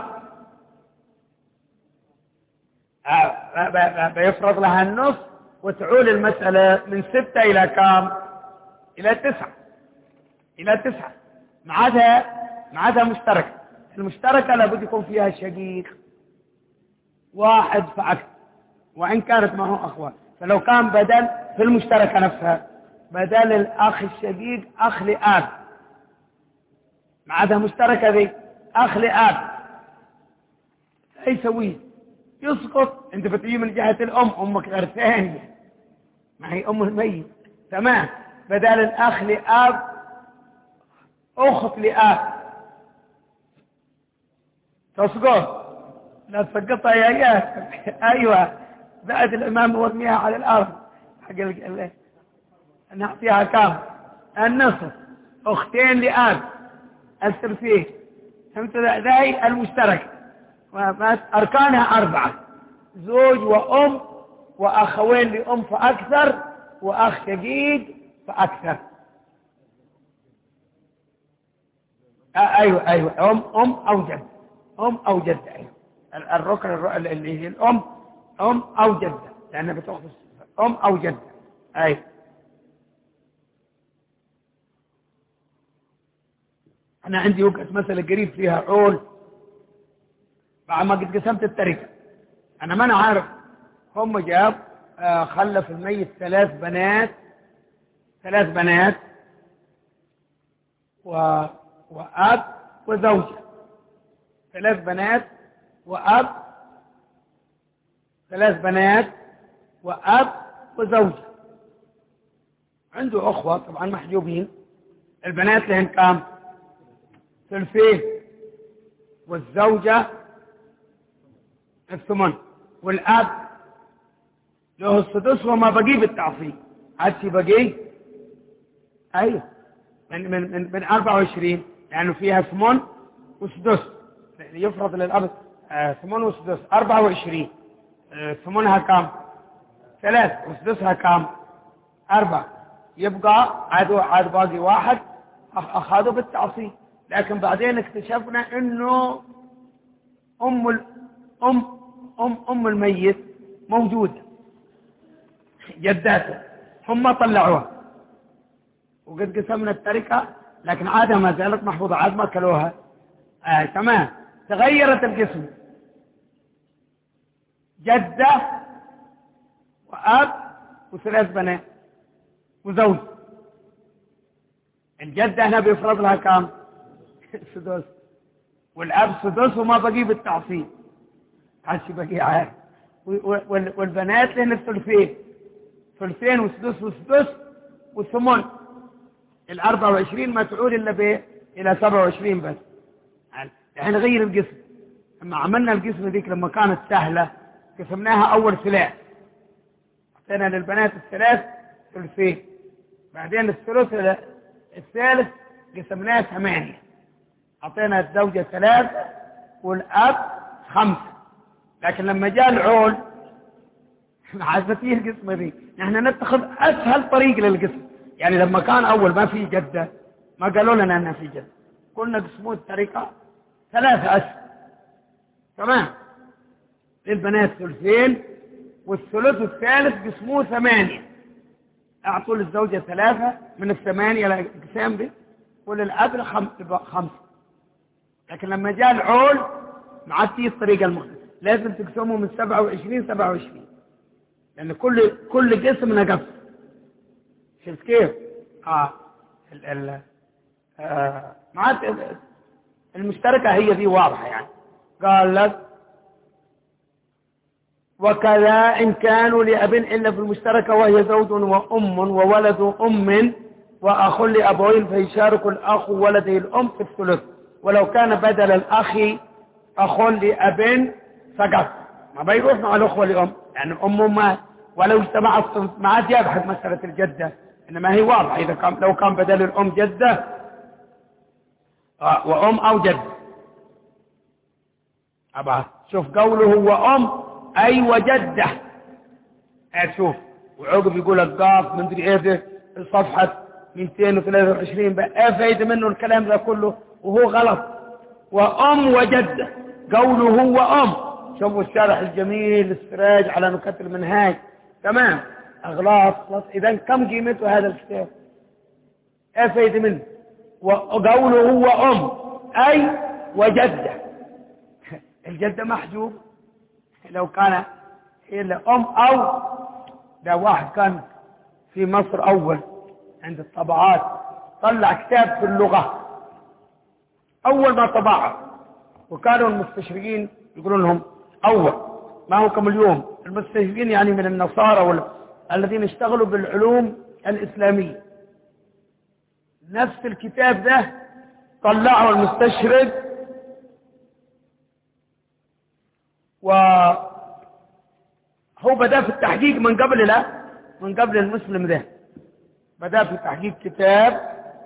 بيفرض لها النصف وتعول المسألة من ستة إلى كام؟ إلى تسعة إلى تسعة. معادها معادها مشتركة. المشتركة لابد يكون فيها شقيق واحد فأكثر وإن كانت معه أخوة. فلو كان بدل في المشتركة نفسها بدل الأخ الشقيق أخ لآب، معادها مشتركة ذي أخ لآب، أي يسويه؟ يسقط. انت بتجي من جهة الأم أمك غير ثانية ما هي أم الميت تمام. بدل الأخ لآب أخت لآب تسقط. لا تسقطها يا إياه. أيوة بعد الإمام ورميها على الأرض حق الله نعطيها كام؟ النصف. أختين لآب الثلثين. فهمت ذي المشترك أركانها أربعة، زوج وأم وأخوين لأم فأكثر وأخ شقيق فأكثر. آه أيوة أيوة أم أم أو جد، أم أو جد. أيوة الركن اللي هي الأم، أم أو جدة، لأنها بتأخذ أم أو جدة. أيوة. أنا عندي وقت مسألة قريب فيها عول بعد ما قد قسمت التركة. أنا ما أنا عارف، هم جاب آه خلف الميت ثلاث بنات، ثلاث بنات و... وأب وزوجة، ثلاث بنات وأب، ثلاث بنات وأب وزوجة. عنده أخوة طبعا محجوبين، البنات لهن كام؟ ثلثين، والزوجة الثمن، والأب له السدس وما بقي بالتعصيب. هاتي بقي أيوه من من من, من أربعة وعشرين، لأنه فيها ثمن وسدس، يفرض للأب آه ثمن وسدس. أربعة وعشرين آه ثمنها كام؟ ثلاث، وسدسها كام؟ أربعة. يبقى عاد عاد باقي واحد أخذوا بالتعصيب. لكن بعدين اكتشفنا إنه أم ال... أم أم أم الميت موجودة، جداته هم طلعوها وقد قسمنا التركة، لكن عادها ما زالت محفوظة، عاد ما كلوها. آه تمام. تغيرت القسم، جدة وأب وثلاث بنات وزوج. الجدة هنا بيفرض لها كام؟ سدس، والأب سدس وما بقي بالتعصيب، عشي بقي عارف. والبنات لهن الثلثين، ثلثين وسدس وسدس والثمن. الأربعة وعشرين ما تعود إلا به إلى سبعة وعشرين بس. يعني نغير القسم. لما عملنا القسم ذيك لما كانت سهلة قسمناها أول ثلاث، أعطينا للبنات الثلاث ثلثين، بعدين الثلث الثالث قسمناه ثمانية، أعطينا الزوجة ثلاثة والأب خمسة. لكن لما جاء العول عزتيه القسمة دي، نحن نتخذ أسهل طريق للقسم. يعني لما كان أول ما في جدة ما قالوا لنا أنها في جدة، قلنا قسموا الطريقة ثلاثة أسهل. تمام. للبنات ثلثين، والثلث الثالث قسموه ثمانية، أعطوا للزوجة ثلاثة من الثمانية القسام دي، وللأب خمسة. لكن لما جاء العول ما عاد فيه الطريقة المختلفة، لازم تقسموا من سبعة وعشرين سبعة وعشرين، لأن كل كل قسم نقص. شفت كيف؟ آه ال ال آه ما المشتركة هي دي واضحة. يعني قال لك وكذا إن كانوا لأب إلا في المشتركة وهي زوج وأم وولد أم وأخ لأبوين فيشارك الأخ ولده الأم في الثلث، ولو كان بدل الأخ أخ لأب فقط، ما بيروح مع الأخوة لأم، يعني أم ما ولو اجتمع الصنف ما عاد يبحث مسألة الجدة، إنما هي واضحة. إذا كان لو كان بدل الأم جدة آه وأم أو جدة. أبا شوف قوله وأم أي وجدة، أشوف وعقب يقول القاف من دري إيه ده الصفحة مئتين وثلاثة وعشرين بقى فايدة منه الكلام ده كله وهو غلط. وأم وجدة، قوله وأم. شوفوا الشرح الجميل السراج على نكت المنهاج. تمام. أغلاط. إذا كم قيمته هذا الكتاب؟ إيه فايدة منه؟ وقوله وأم أي وجدة. الجدة محجوب لو كان إلا أم أو ده. واحد كان في مصر أول عند الطبعات طلع كتاب في اللغة أول ما طبعه، وكانوا المستشرقين يقولون لهم أول، ما هو كم اليوم المستشرقين يعني من النصارى الذين اشتغلوا بالعلوم الإسلامية. نفس الكتاب ده طلعه المستشرق وهو بدأ في التحقيق من قبل لا من قبل المسلم ده، بدأ في تحقيق كتاب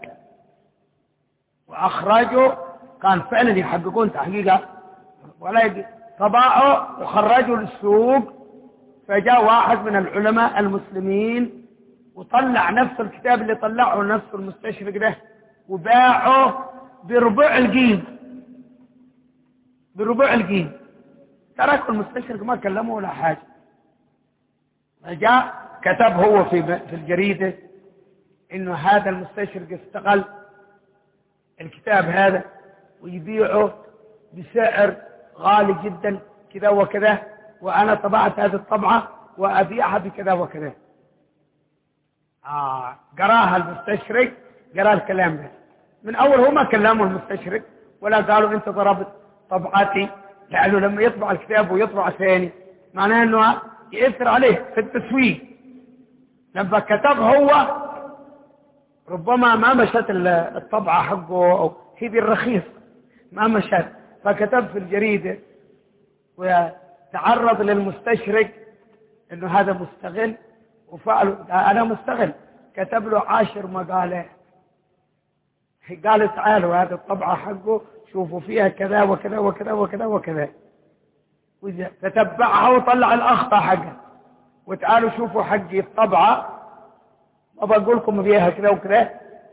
وأخرجه، كان فعلا يحققون تحقيقه ولا طبعه وخرجوا للسوق. فجاء واحد من العلماء المسلمين وطلع نفس الكتاب اللي طلعه نفس المستشرق ده وباعه بربع القيمة، بربع القيمة. تركوا المستشرق ما كلمه ولا حاجة. جاء كتب هو في في الجريدة إنه هذا المستشرق استغل الكتاب هذا ويبيعه بسعر غالي جدا كذا وكذا، وأنا طبعت هذه الطبعة وأبيعها بكذا وكذا. آه قراها المستشرق، قرا الكلام ده من أول. هو ما كلموا المستشرق ولا قالوا أنت ضربت طبعتي، لأنه لما يطبع الكتاب ويطبع ثاني معناه أنه يأثر عليه في التسويق. لما كتب هو ربما ما مشت الطبعة حقه أو هي بالرخيص ما مشت، فكتب في الجريدة وتعرض للمستشرق انه هذا مستغل وفعل. انا مستغل. كتب له عشر مقالات، قال تعالوا هذه الطبعة حقه شوفوا فيها كذا وكذا وكذا وكذا وكذا، تتبعها وطلع الأخطاء حقها، وتعالوا شوفوا حقي الطبعة ما بقول لكم فيها كذا وكذا،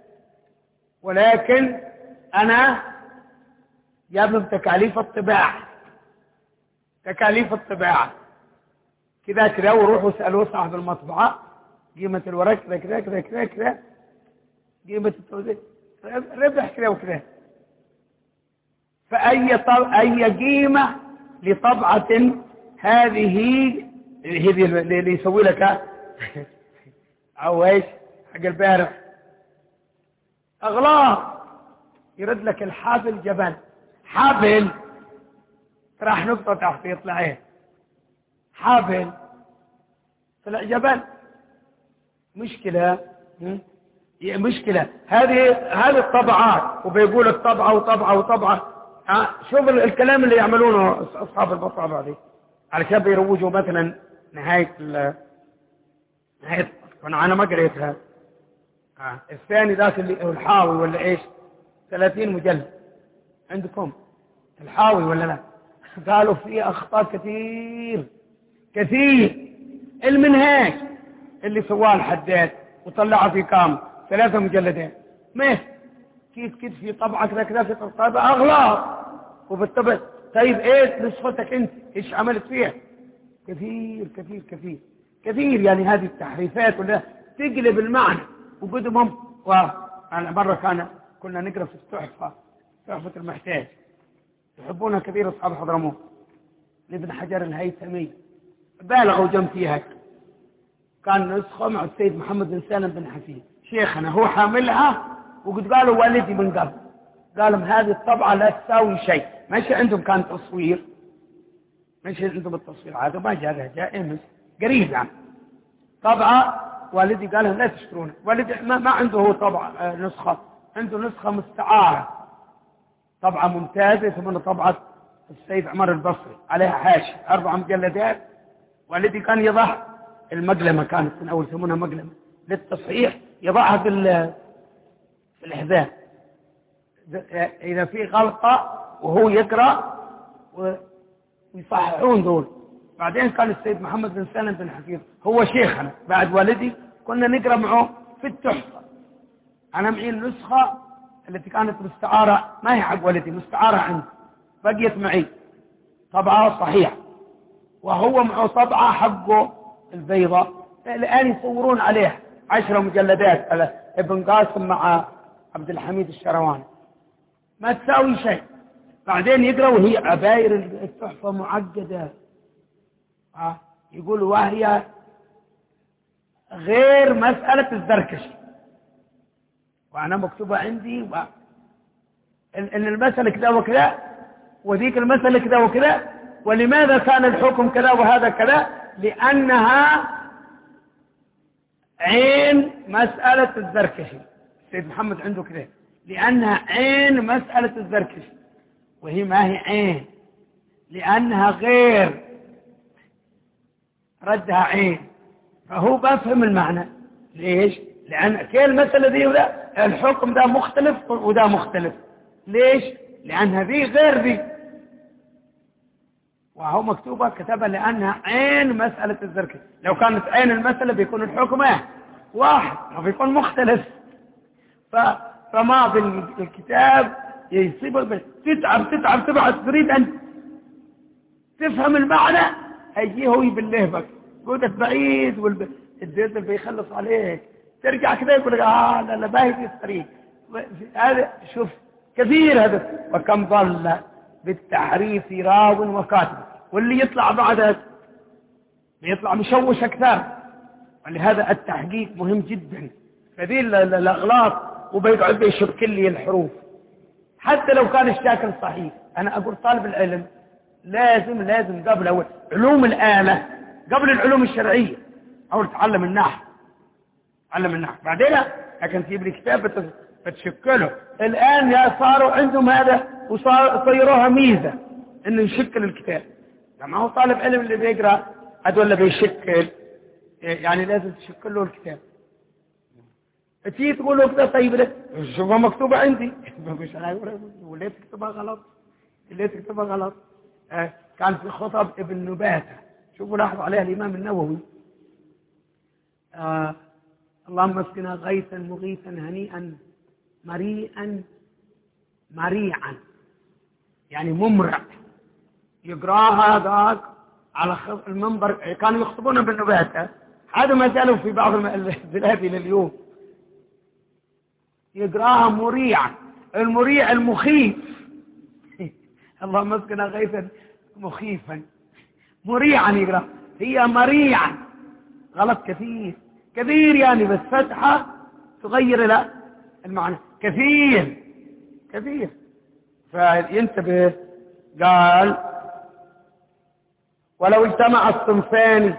ولكن أنا جاب لهم تكاليف الطباعة، تكاليف الطباعة كذا كذا، وروحوا سألوا صاحب المطبعة قيمة الورق كذا كذا كذا كذا كذا، قيمة التوزيع ربح كذا وكذا. فأي طب... أي قيمة لطبعة هذه هذه اللي يسوي لك أو إيش حق البارح أغلاق، يرد لك الحافل جبل، حافل راح نقطة تحت يطلع ايه حافل طلع جبل. مشكلة مشكلة هذه هذه الطبعات، وبيقول لك طبعة وطبعة وطبعة. شوف الكلام اللي يعملونه أصحاب المطابع دي علشان بيروجوا مثلا نهاية نهاية أنا ما قريتها. آه. الثاني ذاك اللي هو الحاوي ولا إيش ثلاثين مجلد عندكم الحاوي ولا لا؟ قالوا فيه أخطاء كثير كثير. المنهاج اللي سواه الحداد وطلعه في كام ثلاثة مجلدين، ما كيف كيف في طبعة كذا كذا في طبعة أغلاط وبالطبع. طيب إيه نسختك أنت إيش عملت فيها؟ كثير كثير كثير كثير. يعني هذه التحريفات ولا تقلب المعنى وقدمهم. وأنا مرة كان كنا نقرأ في التحفة تحفة المحتاج يحبونها كثير أصحاب حضرموت لابن حجر الهيثمي، بالغوا جنب فيها. كان نسخة مع السيد محمد بن سالم بن حفيظ شيخنا، هو حاملها وقد قالوا والدي من قبل قالوا هذه الطبعة لا تساوي شيء. ماشي عندهم كان تصوير، ماشي عندهم التصوير عادة ما جاء جاء امس قريب يعني طبعة. والدي قال لهم لا تشترونه. والدي ما, ما عنده هو طبعة نسخة، عنده نسخة مستعارة طبعة ممتازة ثم طبعة السيد عمر البصري عليها حاشي أربع مجلدات. والدي كان يضع المقلمة، كانت من أول يسمونها مقلمة للتصحيح، يضعها في في الحذاء إذا في غلطة وهو يقرأ ويصححون دول. بعدين كان السيد محمد بن سالم بن حفيظ هو شيخنا بعد والدي، كنا نقرأ معه في التحفة. أنا معي النسخة التي كانت مستعارة، ما هي حق والدي، مستعارة عنده بقيت معي طبعة صحيح، وهو معه طبعة حقه البيضاء الآن يصورون عليها عشرة مجلدات على ابن قاسم مع عبد الحميد الشرواني، ما تساوي شيء. بعدين يقرأ وهي عباير التحفة معقدة، آه. يقول وهي غير مسألة الزركشي، وأنا مكتوبة عندي و... إن المسألة كذا وكذا وذيك المسألة كذا وكذا، ولماذا كان الحكم كذا وهذا كذا؟ لأنها عين مسألة الزركشي. السيد محمد عنده كذا، لأنها عين مسألة الزركشي، وهي ما هي عين، لأنها غير ردها عين. فهو بفهم المعنى. ليش؟ لأن كل المسألة دي وده الحكم ده مختلف وده مختلف. ليش؟ لأن هذه غير دي، وهو مكتوبة كتبها لأنها عين مسألة الزركشي. لو كانت عين المسألة بيكون الحكم واحد، أو بيكون مختلف. فرمى بالكتاب يصيبك تتعب تتعب تبعد تريد أن تفهم المعنى، هيجيه هو يبلهبك قودك بعيد والديزل بيخلص عليك، ترجع كده يقول لك اه لا لا باهي في الطريق. هذا شوف كثير هذا. وكم ضل بالتحريف راو وكاتب، واللي يطلع بعدك بيطلع مشوش أكثر. ولهذا التحقيق مهم جدا. فذي الأغلاط وبيقعد بيشبك لي الحروف حتى لو كان الشاكل صحيح. أنا أقول طالب العلم لازم لازم قبل أول علوم الآلة قبل العلوم الشرعية أول تعلم النحو، تعلم النحو بعدين لكن تجيب لي كتاب بتشكله. الآن يا صاروا عندهم هذا وصيروها ميزة إنه يشكل الكتاب. لما هو طالب علم اللي بيقرأ هذا ولا بيشكل، يعني لازم تشكل له الكتاب. تيجي تقول له كده طيب ليه؟ شوفها مكتوبة عندي مش أنا وليه تكتبها غلط؟ ليه تكتبها غلط؟ آه كان في خطب ابن نباتة، شوفوا لاحظوا عليها الإمام النووي آه اللهم اسقنا غيثا مغيثا هنيئا مريئا مريعا، يعني ممرع. يقراها ذاك على المنبر، كانوا يخطبون بالنباتة. هذا ما زالوا في بعض البلاد لليوم يقراها مريعا. المريع المخيف اللهم اسقنا غيثا مخيفا مريعا يقرأ، هي مريعا غلط كثير كثير، يعني بس فتحة تغير لا المعنى كثير كثير. فينتبه. قال ولو اجتمع الصنفان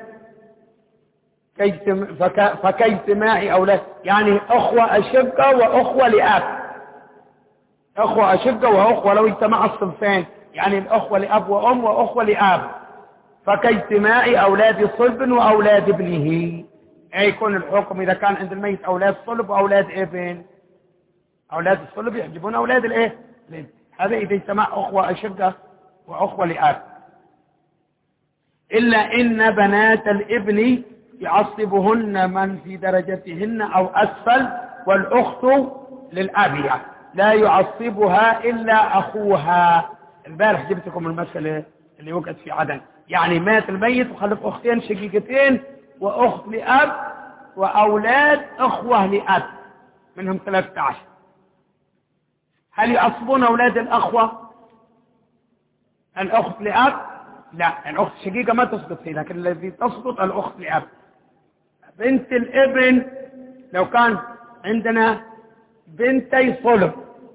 فكاجتماع أولاد، يعني أخوة أشقة وأخوة لأب. أخوة أشقة وأخوة لو اجتمع الصنفان يعني الأخوة لأب وأم وأخوة لأب فكاجتماع أولاد صلب وأولاد ابنه. أي يكون الحكم إذا كان عند الميت أولاد صلب وأولاد ابن. أولاد الصلب يحجبون أولاد الإيه؟ هذا إذا اجتمع أخوة أشقة وأخوة لأب. إلا إن بنات الابن يعصبهن من في درجتهن أو أسفل، والأخت للأب لا يعصبها إلا أخوها. البارح جبتكم المسألة اللي وقعت في عدن، يعني مات الميت وخلف أختين شقيقتين وأخت لأب وأولاد أخوة لأب منهم ثلاثة عشر. هل يعصبون أولاد الأخوة الأخت لأب؟ لا، الأخت الشقيقة ما تسقط فيه، لكن الذي تسقط الأخت لأب. بنت الابن لو كان عندنا بنتي صلب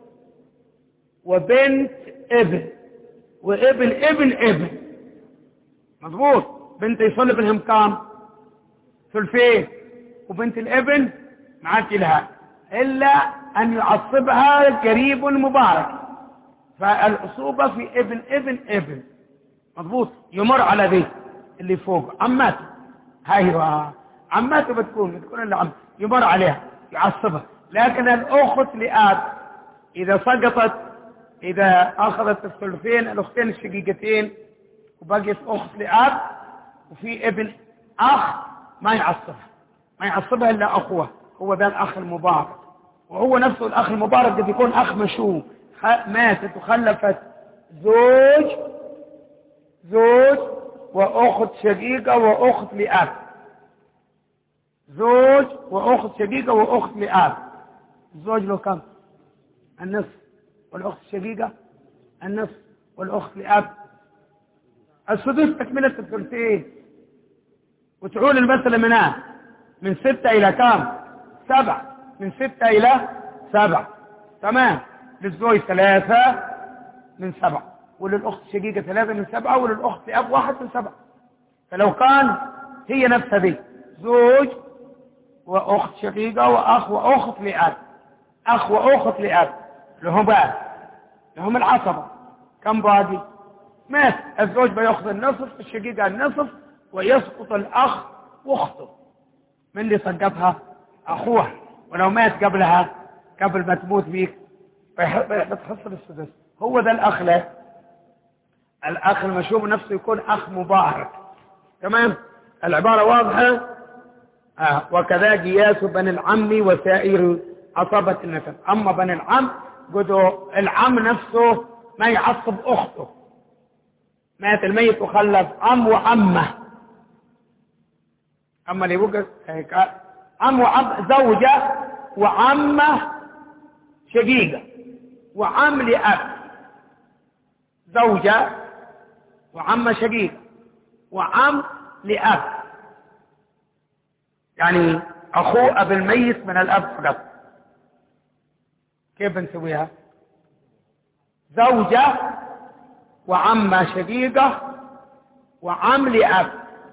وبنت ابن وابن ابن ابن مضبوط، بنتي صلب لهم كام؟ ثلثين، وبنت الابن ما عاد لها إلا أن يعصبها قريب مبارك، فالعصوبة في ابن ابن ابن مضبوط، يمر على ذي اللي فوق عماته. هايوا عماته بتكون بتكون اللي عم يمر عليها يعصبها. لكن الأخت لأب إذا سقطت، إذا أخذت الثلثين الأختين الشقيقتين وبقيت أخت لأب وفي ابن أخ ما يعصبها، ما يعصبها إلا أخوه، هو ذا الأخ المبارك. وهو نفسه الأخ المبارك قد يكون أخ مشوم، ماتت وخلفت زوج زوج وأخت شقيقة وأخت لأب، زوج وأخت شقيقة وأخت لأب. الزوج له كم؟ النصف، والأخت الشقيقة النصف، والأخت لأب السدس، تكملة الثلثين. وتعود المسألة منها من ستة إلى كم؟ سبعة، من ستة إلى سبعة. تمام. للزوج ثلاثة من سبعة، وللأخت الشقيقة ثلاثة من سبعة، وللأخت لأب واحد من سبعة. فلو كان هي نفسها دي زوج وأخت شقيقة وأخ وأخت لأب، أخ وأخت لأب لهم بقى لهم العصبة كم باقي؟ مات الزوج بيأخذ النصف، الشقيقة النصف، ويسقط الأخ واخته من اللي سقطها أخوها. ولو مات قبلها قبل ما تموت بيك بتحصل السدس. هو ذا الأخ له الأخ المشوم نفسه يكون أخ مبارك. تمام. العبارة واضحة. آه. وكذا قياس بني العم وسائر عصبة النسب. أما بني العم قدو العم نفسه ما يعصب أخته، مات الميت وخلف عم وعمه، أما اللي يبقى هيك عم وعم زوجة وعمه شقيقة وعم لأب، زوجة وعمه شقيقة وعم لأب، يعني أخوه أب الميت من الأب فقط. كيف بنسويها؟ زوجة وعمه شقيقة وعم لأب،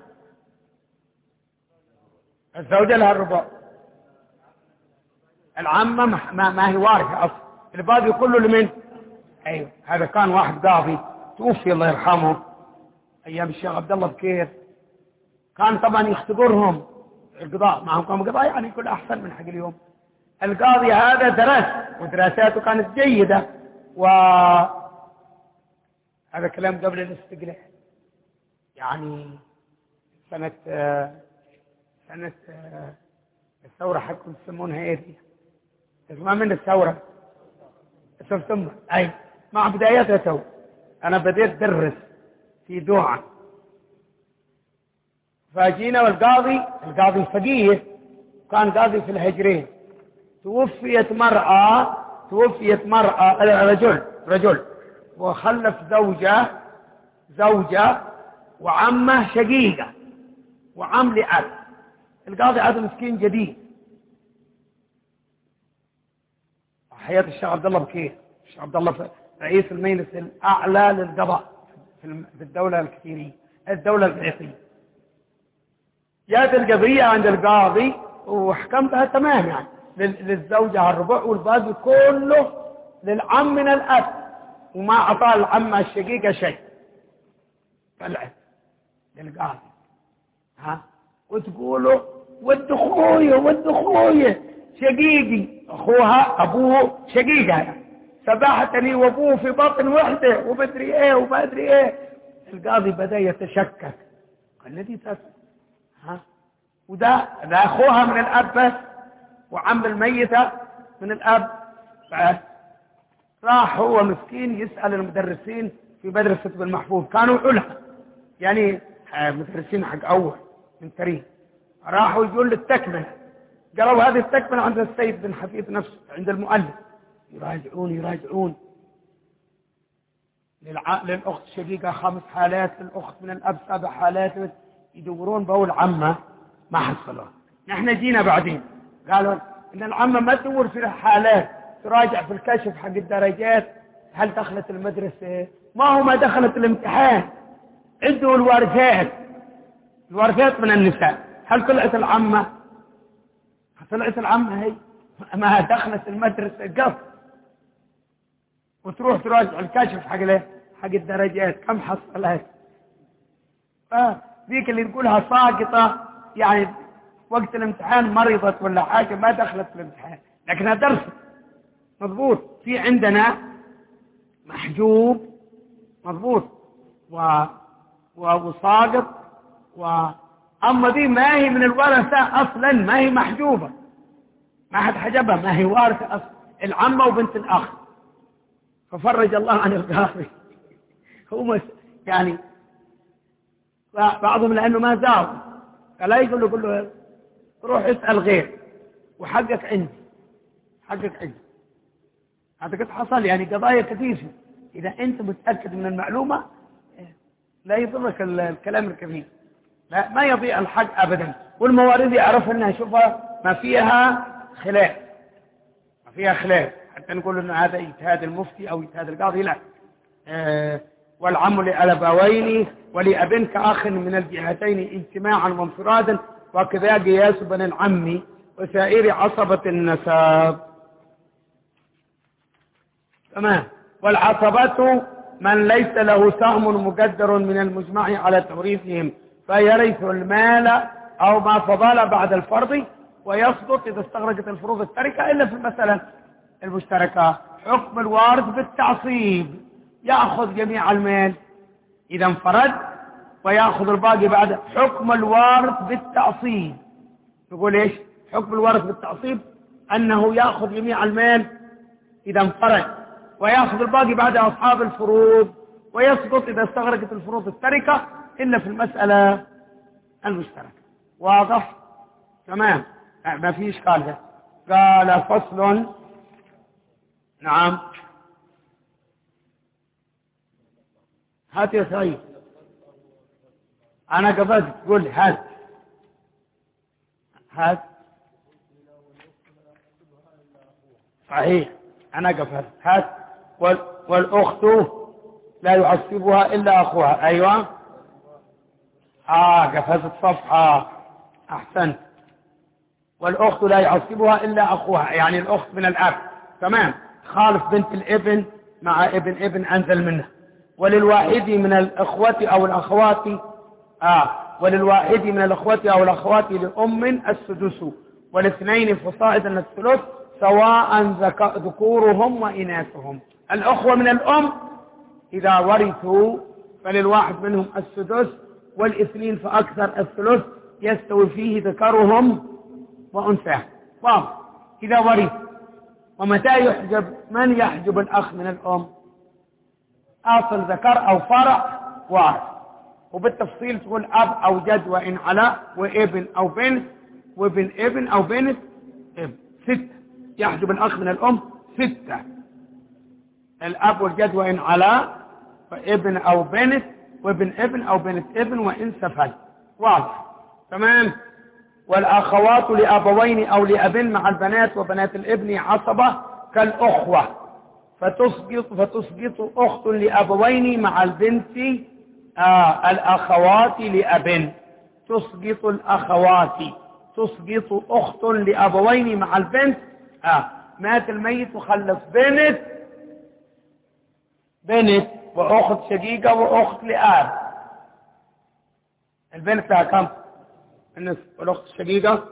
الزوجة لها الربع، العمة ما, ما هي وارثة أصلا، الباقي كله لمن؟ أيوه. هذا كان واحد قاضي توفي الله يرحمه أيام الشيخ عبد الله بكير، كان طبعا يختبرهم القضاء، معهم كانوا قضاء يعني يكون أحسن من حق اليوم. القاضي هذا درس ودراساته كانت جيدة، وهذا كلام قبل الاستقلال، يعني سنة سنة الثورة حقكم تسمونها ايه دي؟ تسمع من الثورة سبتمبر، اي مع بدايتها تو انا بديت درس في دوعة، فاجينا والقاضي القاضي فقيه كان قاضي في الهجرين، توفيت مرأة توفيت مرأة رجل رجل وخلف زوجة زوجة وعمه شقيقة وعم لأب. القاضي هذا مسكين جديد، حياة الشيخ عبد الله بكير، الشيخ عبد الله رئيس المجلس الأعلى للقضاء في الدولة الكثيرية الدولة العراقية. جاءت القضية عند القاضي وحكمتها تمام، يعني للزوجة الربع والباقي كله للعم من الأب، وما أعطى العمة الشقيقة شيء، طلعت للقاضي ها وتقولوا ود اخويا ود اخويا شقيقي، اخوها ابوه شقيقها يعني سبحتني وابوه في بطن وحده وبدري ايه وبدري ايه. القاضي بدا يتشكك، قال الذي تسمع ها وده ده اخوها من الاب بس وعم الميته من الاب بس. راح هو مسكين يسال المدرسين في مدرسه بن محفوظ، كانوا علها يعني مدرسين حق اول من تاريخ، راحوا يقول للتكمله، قالوا هذه التكمله عند السيد بن حفيظ نفسه عند المؤلف، يراجعون يراجعون للع... للاخت الشقيقه خمس حالات، للاخت من الاب سبع حالات، يدورون بول عمه ما حصلوها. نحن جينا بعدين قالوا ان العمه ما تدور في الحالات، تراجع في الكشف حق الدرجات، هل دخلت المدرسه، ما هو ما دخلت الامتحان، عنده الوارثات الوارثات من النساء، هل طلعت العمه؟ طلعت العمه هي ما دخلت المدرسه قط، وتروح تراجع الكشف حق له حق الدرجات كم حصلت. اه ذيك اللي نقولها ساقطه يعني وقت الامتحان مرضت ولا حاجه ما دخلت في الامتحان، لكنها درست مضبوط. في عندنا محجوب مضبوط و وساقط و اما دي ما هي من الورثه اصلا، ما هي محجوبه، ما حد حجبها، ما هي وارثه اصلا، العمه وبنت الاخ. ففرج الله عن القاضي هم يعني بعضهم لانه ما زار فلا يقول له يقول له روح اسال غير وحقك عندي حقك عندي. هذا قد حصل يعني قضايا كثير، اذا انت متاكد من المعلومه لا يضرك الكلام الكبير، لا ما يضيع الحق ابدا. والموارد يعرف انها شوفها ما فيها خلاف، ما فيها خلاف حتى نقول انه هذا اجتهاد المفتي او اجتهاد القاضي، لا. آه والعم لأبوين ولأب كأخ من الجهتين اجتماعا وانفرادا، وكذا قياس بن العم وسائر عصبة النسب. تمام. والعصبة من ليس له سهم مقدر من المجمع على توريثهم فيرث المال أو ما فضل بعد الفرض، ويسقط إذا استغرقت الفروض التركة إلا في المسألة المشتركة. حكم الوارث بالتعصيب، يأخذ جميع المال إذا انفرد ويأخذ الباقي بعد. حكم الوارث بالتعصيب يقول إيش؟ حكم الوارث بالتعصيب أنه يأخذ جميع المال إذا انفرد، ويأخذ الباقي بعد أصحاب الفروض، ويسقط إذا استغرقت الفروض التركة إلا في المسألة المشتركة. واضح؟ تمام، ما في إشكال ده. قال فصل. نعم، هات يا سعيد، أنا قبلت تقول هات هات صحيح، أنا قبلت هات. والأخت لا يعصبها إلا أخوها. أيوة، آه قفزت صفحة، أحسنت. والأخت لا يعصبها إلا أخوها، يعني الأخت من الأب. تمام، خالف بنت الابن مع ابن ابن أنزل منه. وللواحد من الأخوة أو الأخوات آه وللواحد من الأخوة أو الأخوات لأم السدس، والاثنين فصاعدا الثلث سواء ذكورهم وإناثهم. الأخوة من الأم إذا ورثوا فللواحد منهم السدس، والاثنين فأكثر الثلث، يستوي فيه ذكرهم وأنثاهم. واضح؟ إذا ورث. ومتى يحجب؟ من يحجب الأخ من الأم؟ أصل ذكر أو فرع وارث، وبالتفصيل تقول أب أو جد وإن علا، وابن أو بنت، وابن ابن أو بنت ابن. ستة يحجب الأخ من الأم، ستة: الأب والجد وإن علا، وابن أو بنت، وابن ابن أو بنت ابن وإن سفل. واضح؟ تمام. والأخوات لأبوين أو لأبن مع البنات وبنات الابن عصبة كالأخوة، فتسقط فتسقط أخت لأبوين مع البنت آه الأخوات لأبن. تسقط الأخوات، تسقط أخت لأبوين مع البنت. آه مات الميت وخلف بنت بنت وأخت شقيقة وأخت لآب. البنت لها كم؟ النصف. والأخت الشقيقة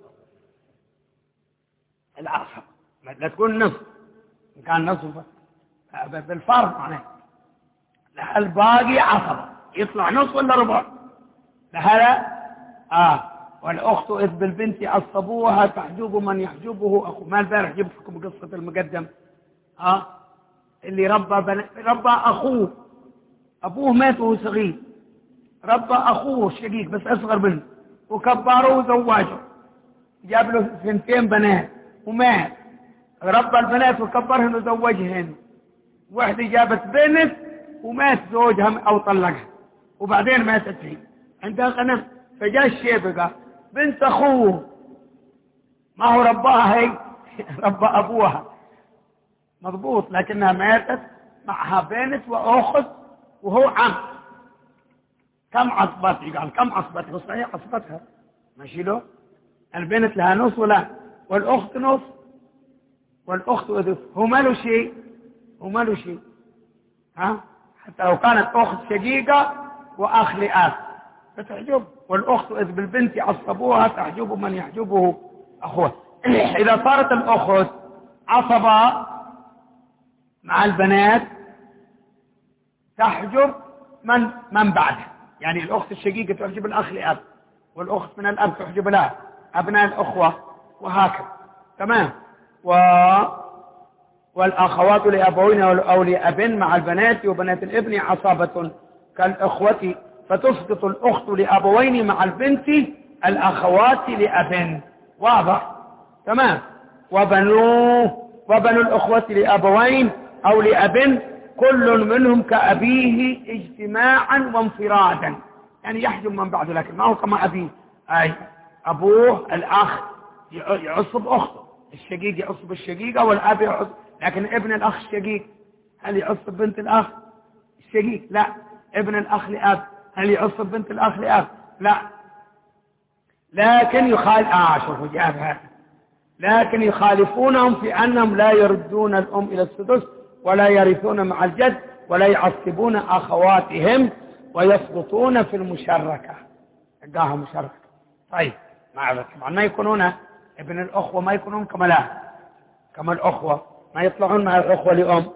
العصب، لا تكون نصف، إن كان نصف بالفرض معناه لها الباقي عصب، يطلع نصف ولا ربع لها. آه والأخت إذ بالبنت عصبوها تحجب من يحجبه أخو. ما البارح جبتكم قصة المقدم آه اللي ربى بنا... ربى أخوه، أبوه مات وهو صغير، ربى أخوه الشقيق بس أصغر منه، وكبره وزواجه، جاب له سنتين بنات ومات، ربى البنات وكبرهن وزوجهن. واحدة جابت بنت ومات زوجها أو طلقها، وبعدين ماتت هي عندها غنم، فجاء الشيبقى بنت أخوه، ما هو رباها هي ربى أبوها مضبوط، لكنها ماتت معها بنت وأخت وهو عم. كم عصبتها؟ قال كم عصبتها؟ صحيح عصبتها ماشي له. البنت لها نص ولا والأخت نص، والأخت أذف. هو ما له شيء، هو ما له شيء ها، حتى لو كانت أخت شقيقة وأخ لآب فتحجب. والأخت إذ بالبنت عصبوها تحجب من يحجبه أخوه. إذا صارت الأخت عصبة مع البنات تحجب من من بعدها، يعني الأخت الشقيقة تحجب الأخ لأب، والأخت من الأب تحجب لها أبناء الأخوة، وهكذا. تمام. و... والأخوات لأبوين أو لأبن مع البنات وبنات الابن عصابة كالأخوة، فتسقط الأخت لأبوين مع البنت الأخوات لأبن. واضح؟ تمام. وبنوه وبنو الأخوة لأبوين أو لأبن كل منهم كأبيه اجتماعا وانفرادا، يعني يحجب من بعده، لكن ما هو كما أبيه. أي أبوه الأخ يعصب أخته، الشقيق يعصب الشقيقة، والأب يعصب، لكن ابن الأخ الشقيق هل يعصب بنت الأخ الشقيق؟ لا. ابن الأخ لأب هل يعصب بنت الأخ لأب؟ لا. لكن يخالف آه شوفوا جاب هذا لكن يخالفونهم في أنهم لا يردون الأم إلى السدس، ولا يرثون مع الجد، ولا يعصبون أخواتهم، ويسقطون في المشركة. أقاها مشركة. طيب طبعا ما يكونون ابن الأخوة، ما يكونون كما لا كما الأخوة، ما يطلعون مع الأخوة لأم.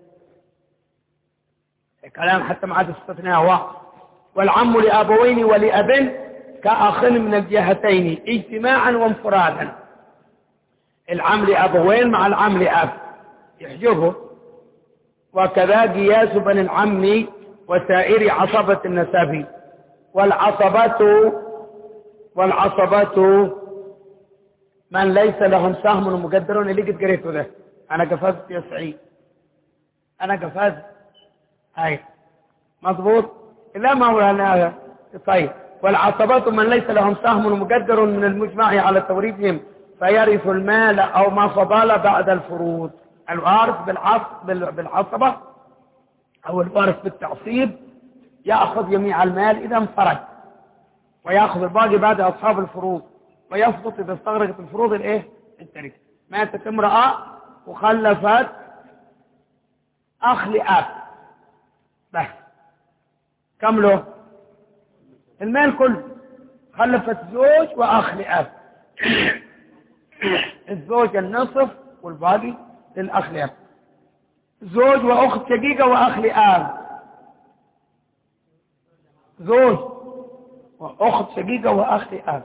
الكلام حتى مع استثناء واحد. والعم لأبوين ولأبن كأخ من الجهتين اجتماعا وانفرادا. العم لأبوين مع العم لأب، يحجبه. وكذا قياس بني العم وسائر عصبة النسب. والعصبة والعصبة من ليس لهم سهم مقدر. اللي قد قريته ده أنا قفزت يا سعيد، أنا قفزت. هاي مضبوط. لا ما هو أنا. طيب والعصبة من ليس لهم سهم مقدر من المجمع على توريثهم فيرث المال أو ما فضل بعد الفروض. الوارث بالعصبة أو الوارث بالتعصيب يأخذ جميع المال إذا انفرد، ويأخذ الباقي بعد أصحاب الفروض، ويسقط إذا استغرقت الفروض الإيه؟ التركة. ماتت امرأة وخلفت أخ لأب، بس كم له؟ المال كله. خلفت زوج وأخ لأب، الزوج النصف والباقي للأخ لأب. زوج وأخت شقيقة وأخ لأب، زوج وأخت شقيقة وأخ لأب.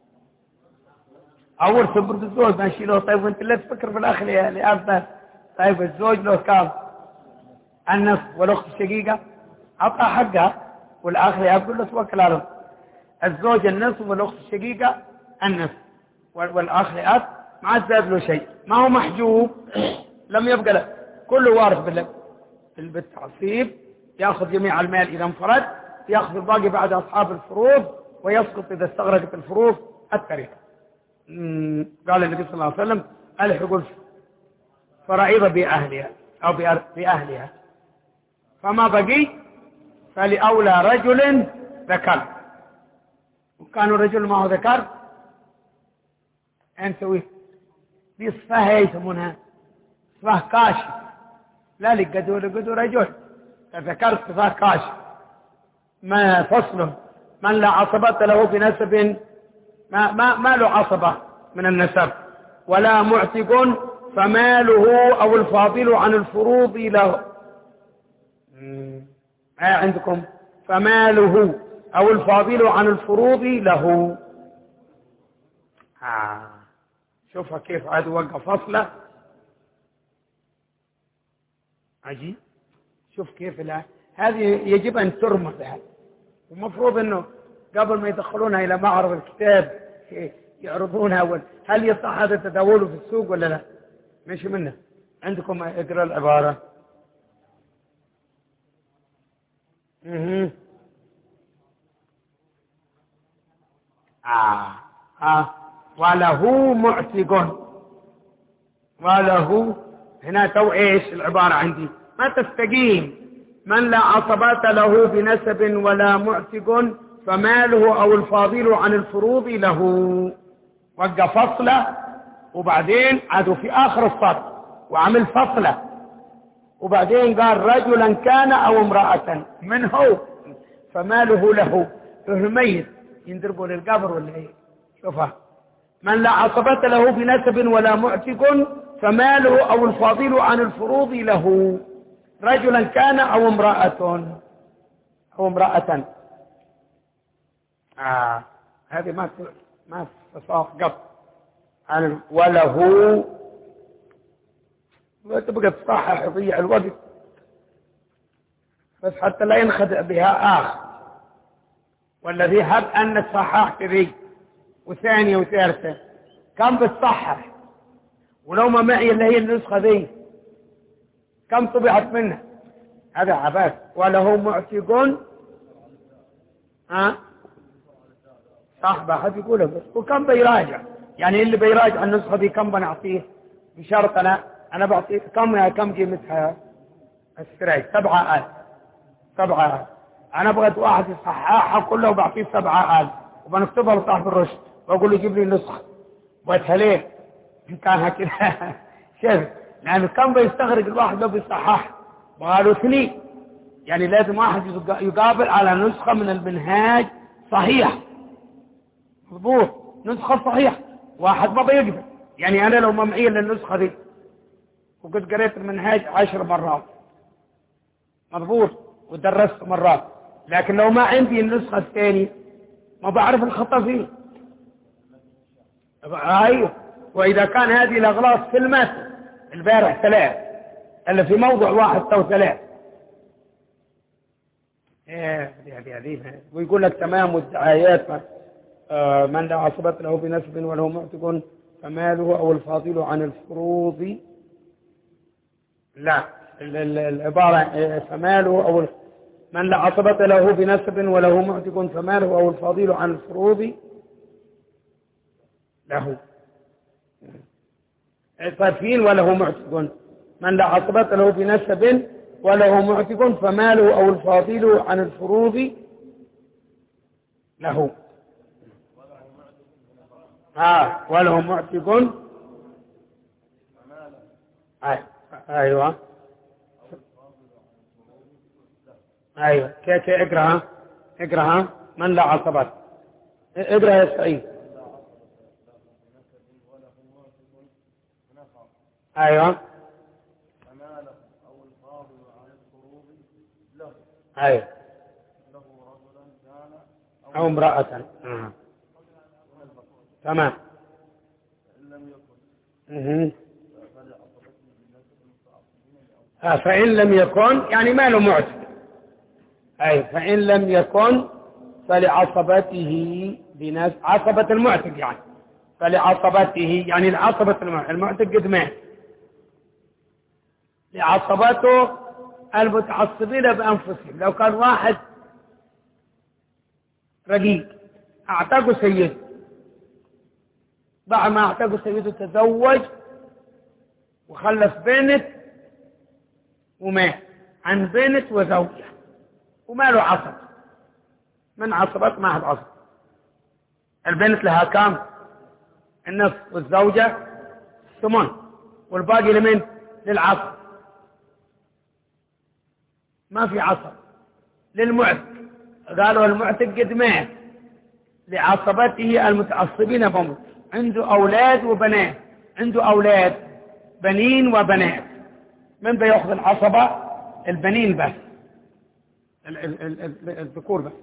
أول خبرة الزوج ما نشيله. طيب وانت لا تفكر في الأخ لأب بس. طيب الزوج له كام؟ النصف. والأخت الشقيقة أعطى حقها، والأخ لأب كله توكل عليه. الزوج النصف والأخت الشقيقة النصف، والأخ لأب ما زاد له شيء، ما هو محجوب، لم يبقى له، كله وارث بالتعصيب. يأخذ جميع المال إذا انفرد، يأخذ الباقي بعد أصحاب الفروض، ويسقط إذا استغرقت الفروض التركة. قال النبي صلى الله عليه وسلم الحقوا فرائض بأهلها أو بأهلها، فما بقي فلأولى رجل ذكر. وكانوا رجل ما هو ذكر نسويه بصفها يسمونها صفاه كاشف، لا لقدو لقدو رجل فذكرت صفاه كاشف. ما فصله من لا عصبة له بنسب، ما, ما, ما له عصبة من النسب، ولا معتق فماله أو الفاضل عن الفروض له. ها عندكم فماله أو الفاضل عن الفروض له. آه. شوفها كيف عاد وقف فصله عجيب. شوف كيف لا هذه يجب أن ترمى بها، ومفروض أنه قبل ما يدخلونها إلى معرض الكتاب يعرضونها. هل يصح هذا تداوله في السوق ولا لا؟ مش منه. عندكم اقرأ العبارة. اها آه. آه. وله معتق، وله هنا تو ايش العبارة عندي ما تستقيم. من لا عصبات له بنسب ولا معتق فماله أو الفاضل عن الفروض له. وقف فصله وبعدين عادوا في آخر السطر وعمل فصله، وبعدين قال رجلا كان أو امرأة من هو فماله له. يميز يندربوا للقبر ولا ايه؟ شوفها. من لا عصبة له بنسب ولا معتق فماله أو الفاضل عن الفروض له. رجلا كان أو امرأة أو امرأة آه. هذه ما ما تصاف قط عن وله، وتبقى تصحح يضيع الوقت بس حتى لا ينخدع بها آخر. والذي هب أنك صححت ذي وثانية وثالثة كم بتصحح؟ ولو ما معي اللي هي النسخة ذي كم طبعت منها؟ هذا عباس. وله معتق ها صح بحد يقوله بس. وكم بيراجع؟ يعني اللي بيراجع النسخة دي كم بنعطيه بشرط أنا أنا بعطيه كم كم قيمتها؟ السراج سبعة آلاف. سبعة آلاف. أنا بغيت واحد يصححها كلها وبعطيه سبعة آلاف وبنكتبها لصاحب الرشد وأقول له جيب لي نسخة. بغيتها ليه؟ إن كان كده شوف يعني كم بيستغرق الواحد لو بيصحح؟ قالوا اثنين. يعني لازم واحد يقابل على نسخة من المنهاج صحيح مضبوط، نسخة صحيح. واحد ما بيقدر. يعني أنا لو ما معي إلا النسخة دي وقد قريت المنهاج عشر مرات مضبوط ودرست مرات، لكن لو ما عندي النسخة الثانية ما بعرف الخطأ فيه. أيوه. وإذا كان هذه الأغلاط في المتن البارح ثلاث إلا في موضع واحد أو ثلاث. إيه هذه هذه ويقول لك تمام الدعايات آه من لا عصبة له بنسب وله معتق فماله أو الفاضل عن الفروض. لا العبارة فماله أو من لا عصبة له بنسب وله معتق فماله أو الفاضل عن الفروض له. ففيل وله معتق من لا عصبة له بنسب وله معتق فماله أو الفاضل عن الفروض له. آه وله معتق. آه. أيوة أيوة كي كي اقرأها اقرأها من لا عصبة. اقرأ يا سعيد. أيوة أيوة أو امرأة. آه. تمام. اها آه فإن لم يكن يعني ما له معتق. أي فإن لم يكن فلعصبته بنفس عصبة المعتق يعني فلعصبته يعني العصبة المعتق قد مات لعصبته المتعصبين بأنفسهم. لو كان واحد رقيق اعتقوا سيده بعد ما اعتقوا سيده تزوج وخلف بنت ومات عن بنت وزوجة وما له عصب من عصبت ما حد عصب. البنت لها كام؟ النصف والزوجة ثمن والباقي لمن؟ للعصب. ما في عصب للمعتق. قالوا المعتق قد مات لعصبته المتعصبين بموت. عنده أولاد وبنات عنده أولاد بنين وبنات. من بيأخذ العصبة؟ البنين بس الذكور بس.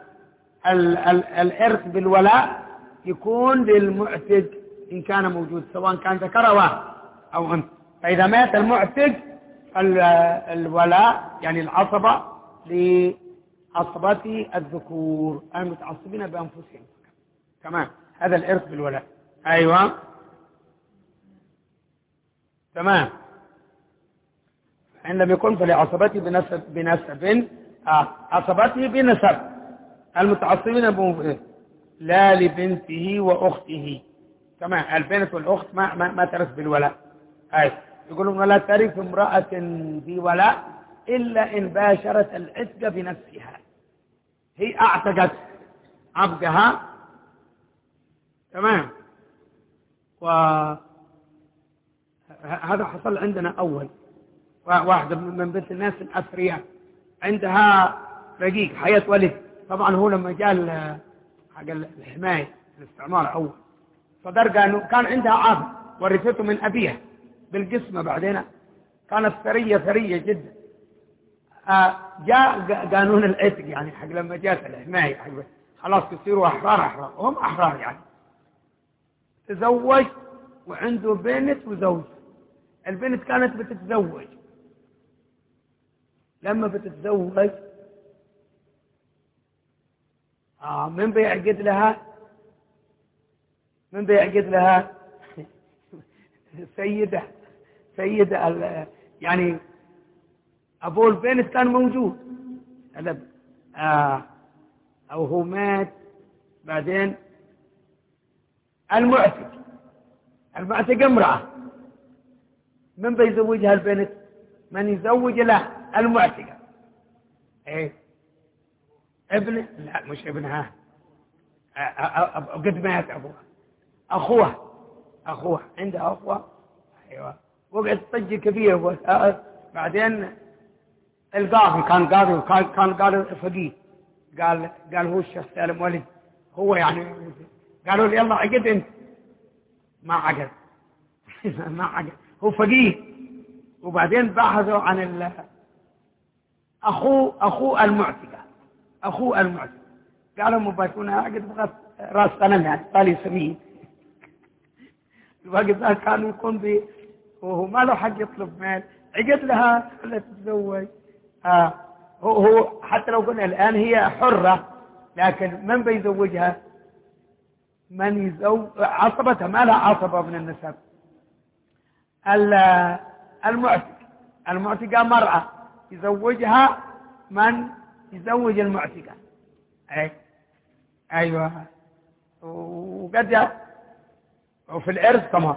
الإرث بالولاء يكون للمعتق إن كان موجود سواء كان ذكر أو أنثى. فإذا مات المعتق الولاء يعني العصبة لعصبة الذكور المتعصبين بأنفسهم. تمام. هذا الإرث بالولاء. أيوة تمام. إن لم يكن فلعصبته بنسب بنسب آه. عصبته بنسب المتعصبين بأنفسهم لا لبنته وأخته. تمام. البنت والأخت ما ما, ما ترث بالولاء. أي يقولون ولا ترث امرأة بولاء إلا إن باشرت العتق بنفسها. هي أعتقت عبدها. تمام. وهذا حصل عندنا أول. واحدة من بنت الناس الأثرياء عندها رقيق حياة ولد. طبعا هو لما جاء حق الحماية الاستعمار أول صدر كان عندها عابد ورثته من أبيها بالقسمة. بعدين كانت ثرية ثرية جدا. آه جاء قانون العتق يعني حق لما جاءت الحماية حق خلاص يصيروا أحرار أحرار هم أحرار يعني. تزوج وعنده بنت وزوج. البنت كانت بتتزوج. لما بتتزوج آه من بيعقد لها من بيعقد لها سيدة سيدة يعني أبو البنت كان موجود آه أو هو مات. بعدين المعتق المعتق امرأة من بيزوجها البنت؟ من يزوج له المعتقة. ايه ابن لا مش ابنها قد مات ابوها اخوها اخوها عندها اخوه. ايوه وقعت طج كبير. بعدين القاضي كان قاضي وكان كان قاضي فقيه قال قال هو الشيخ سالم ولد هو يعني قالوا لي يلا عقد انت. ما عقد ما عقد هو فقيه. وبعدين بحثوا عن ال أخوه أخوه المعتقة أخوه المعتقة. قالوا مباشرون عقد بغت راس غنم يعني طالي سمين. الوقت ذا كانوا يكون بي وهو ما له حق يطلب مال عقد لها خلها تتزوج. آه هو, هو حتى لو قلنا الآن هي حرة، لكن من بيزوجها؟ من يزوج عصبتها، ما لها عصبة من النسب. المعتق، المعتقة مرأة يزوجها من يزوج المعتقة. أي أيوة. وقد وفي الإرث كمان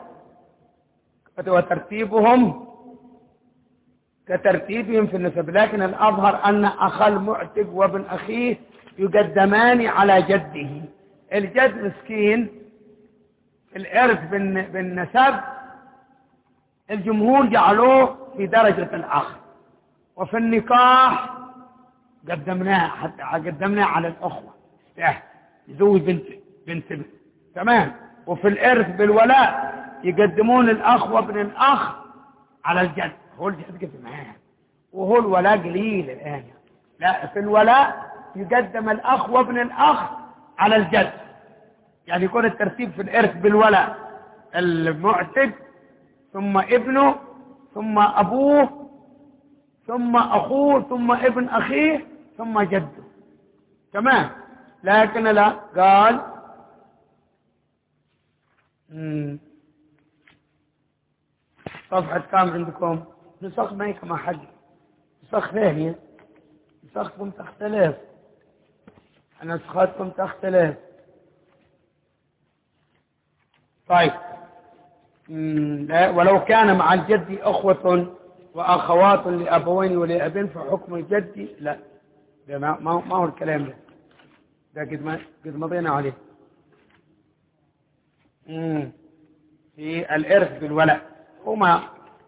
وترتيبهم كترتيبهم في النسب، لكن الأظهر أن أخ المعتق وابن أخيه يقدمان على جده. الجد مسكين في الإرث بالنسب الجمهور جعلوه في درجة الأخ، وفي النكاح قدمناه حتى قدمناه على الأخوة يزوج بنت بنت بنت تمام. وفي الإرث بالولاء يقدمون الأخ وابن الأخ على الجد. هو الجد قد معاه وهو الولاء قليل الآن. لا، في الولاء يقدم الأخ وابن الأخ على الجد، يعني يكون الترتيب في الإرث بالولاء المعتق ثم ابنه ثم أبوه ثم أخوه ثم ابن أخيه ثم جده تمام. لكن لا، قال مم. صفحة كام عندكم؟ نسخ ما كما حق نسخ ثانية، نسختكم تختلف، نسختكم تختلف. طيب لا، ولو كان مع الجد أخوة وأخوات لأبوين ولأبين فحكم الجد لا، ده ما, ما هو الكلام ده، ده قد ما قد مضينا عليه. امم في الإرث بالولاء هما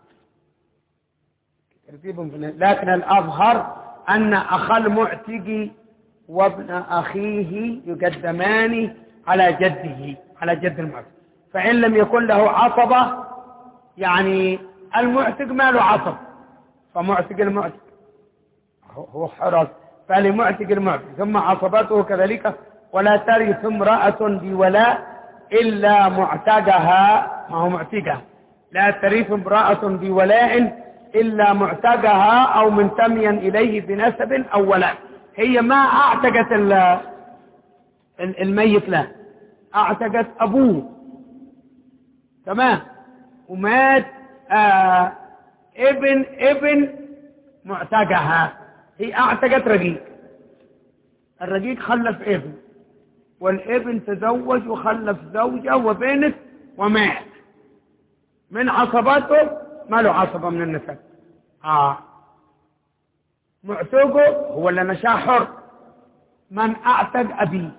ترتيبهم، لكن الأظهر أن أخ المعتق وابن أخيه يقدمان على جده، على جد المعتق. فإن لم يكن له عصبة، يعني المعتق ما له عصب، فمعتق المعتق هو حرص، فلمعتق المعتق ثم عصبته كذلك. ولا ترث امرأة بولاء إلا معتقها، ما هو معتقها، لا ترث امرأة بولاء إلا معتقها أو منتميا إليه بنسب أو ولاء. هي ما اعتقت الميت له، اعتقت أبوه تمام، ومات آه ابن ابن معتقها. هي اعتقت رقيق، الرقيق خلف ابن، والابن تزوج وخلف زوجة وبنت ومات، من عصباته ما له عصبة من النسب. آه معتقه هو اللي نشأ حر، من اعتق أبيه.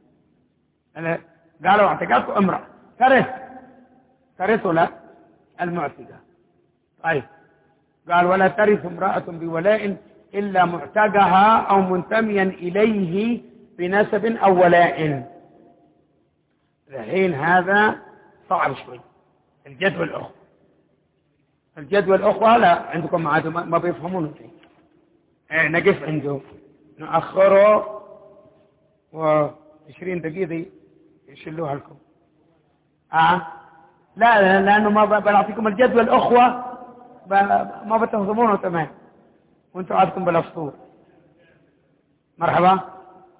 قالوا اعتقته امرأة ترث ترثه لا المعتقة. طيب قال ولا ترث امرأة بولاء إلا معتقها أو منتميا إليه بنسب أو ولاء. الحين هذا صعب شوي، الجد والأخوة. الجد والأخوة لا عندكم عادوا ما بيفهمونه شيء، ايه نقف عنده نأخره وعشرين دقيقة يشلوها لكم. آه لا لا لأنه ما بنعطيكم الجد والأخوة ما بتهضمونه تمام، وانتم عادكم بالأسطور. مرحبا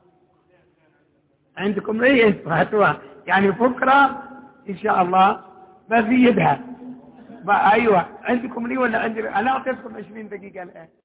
عندكم ايه انتم هاتوها، يعني بكرة ان شاء الله بزيدها. ايوه عندكم لي ولا عندي؟ انا اعطيتكم عشرين دقيقة الان.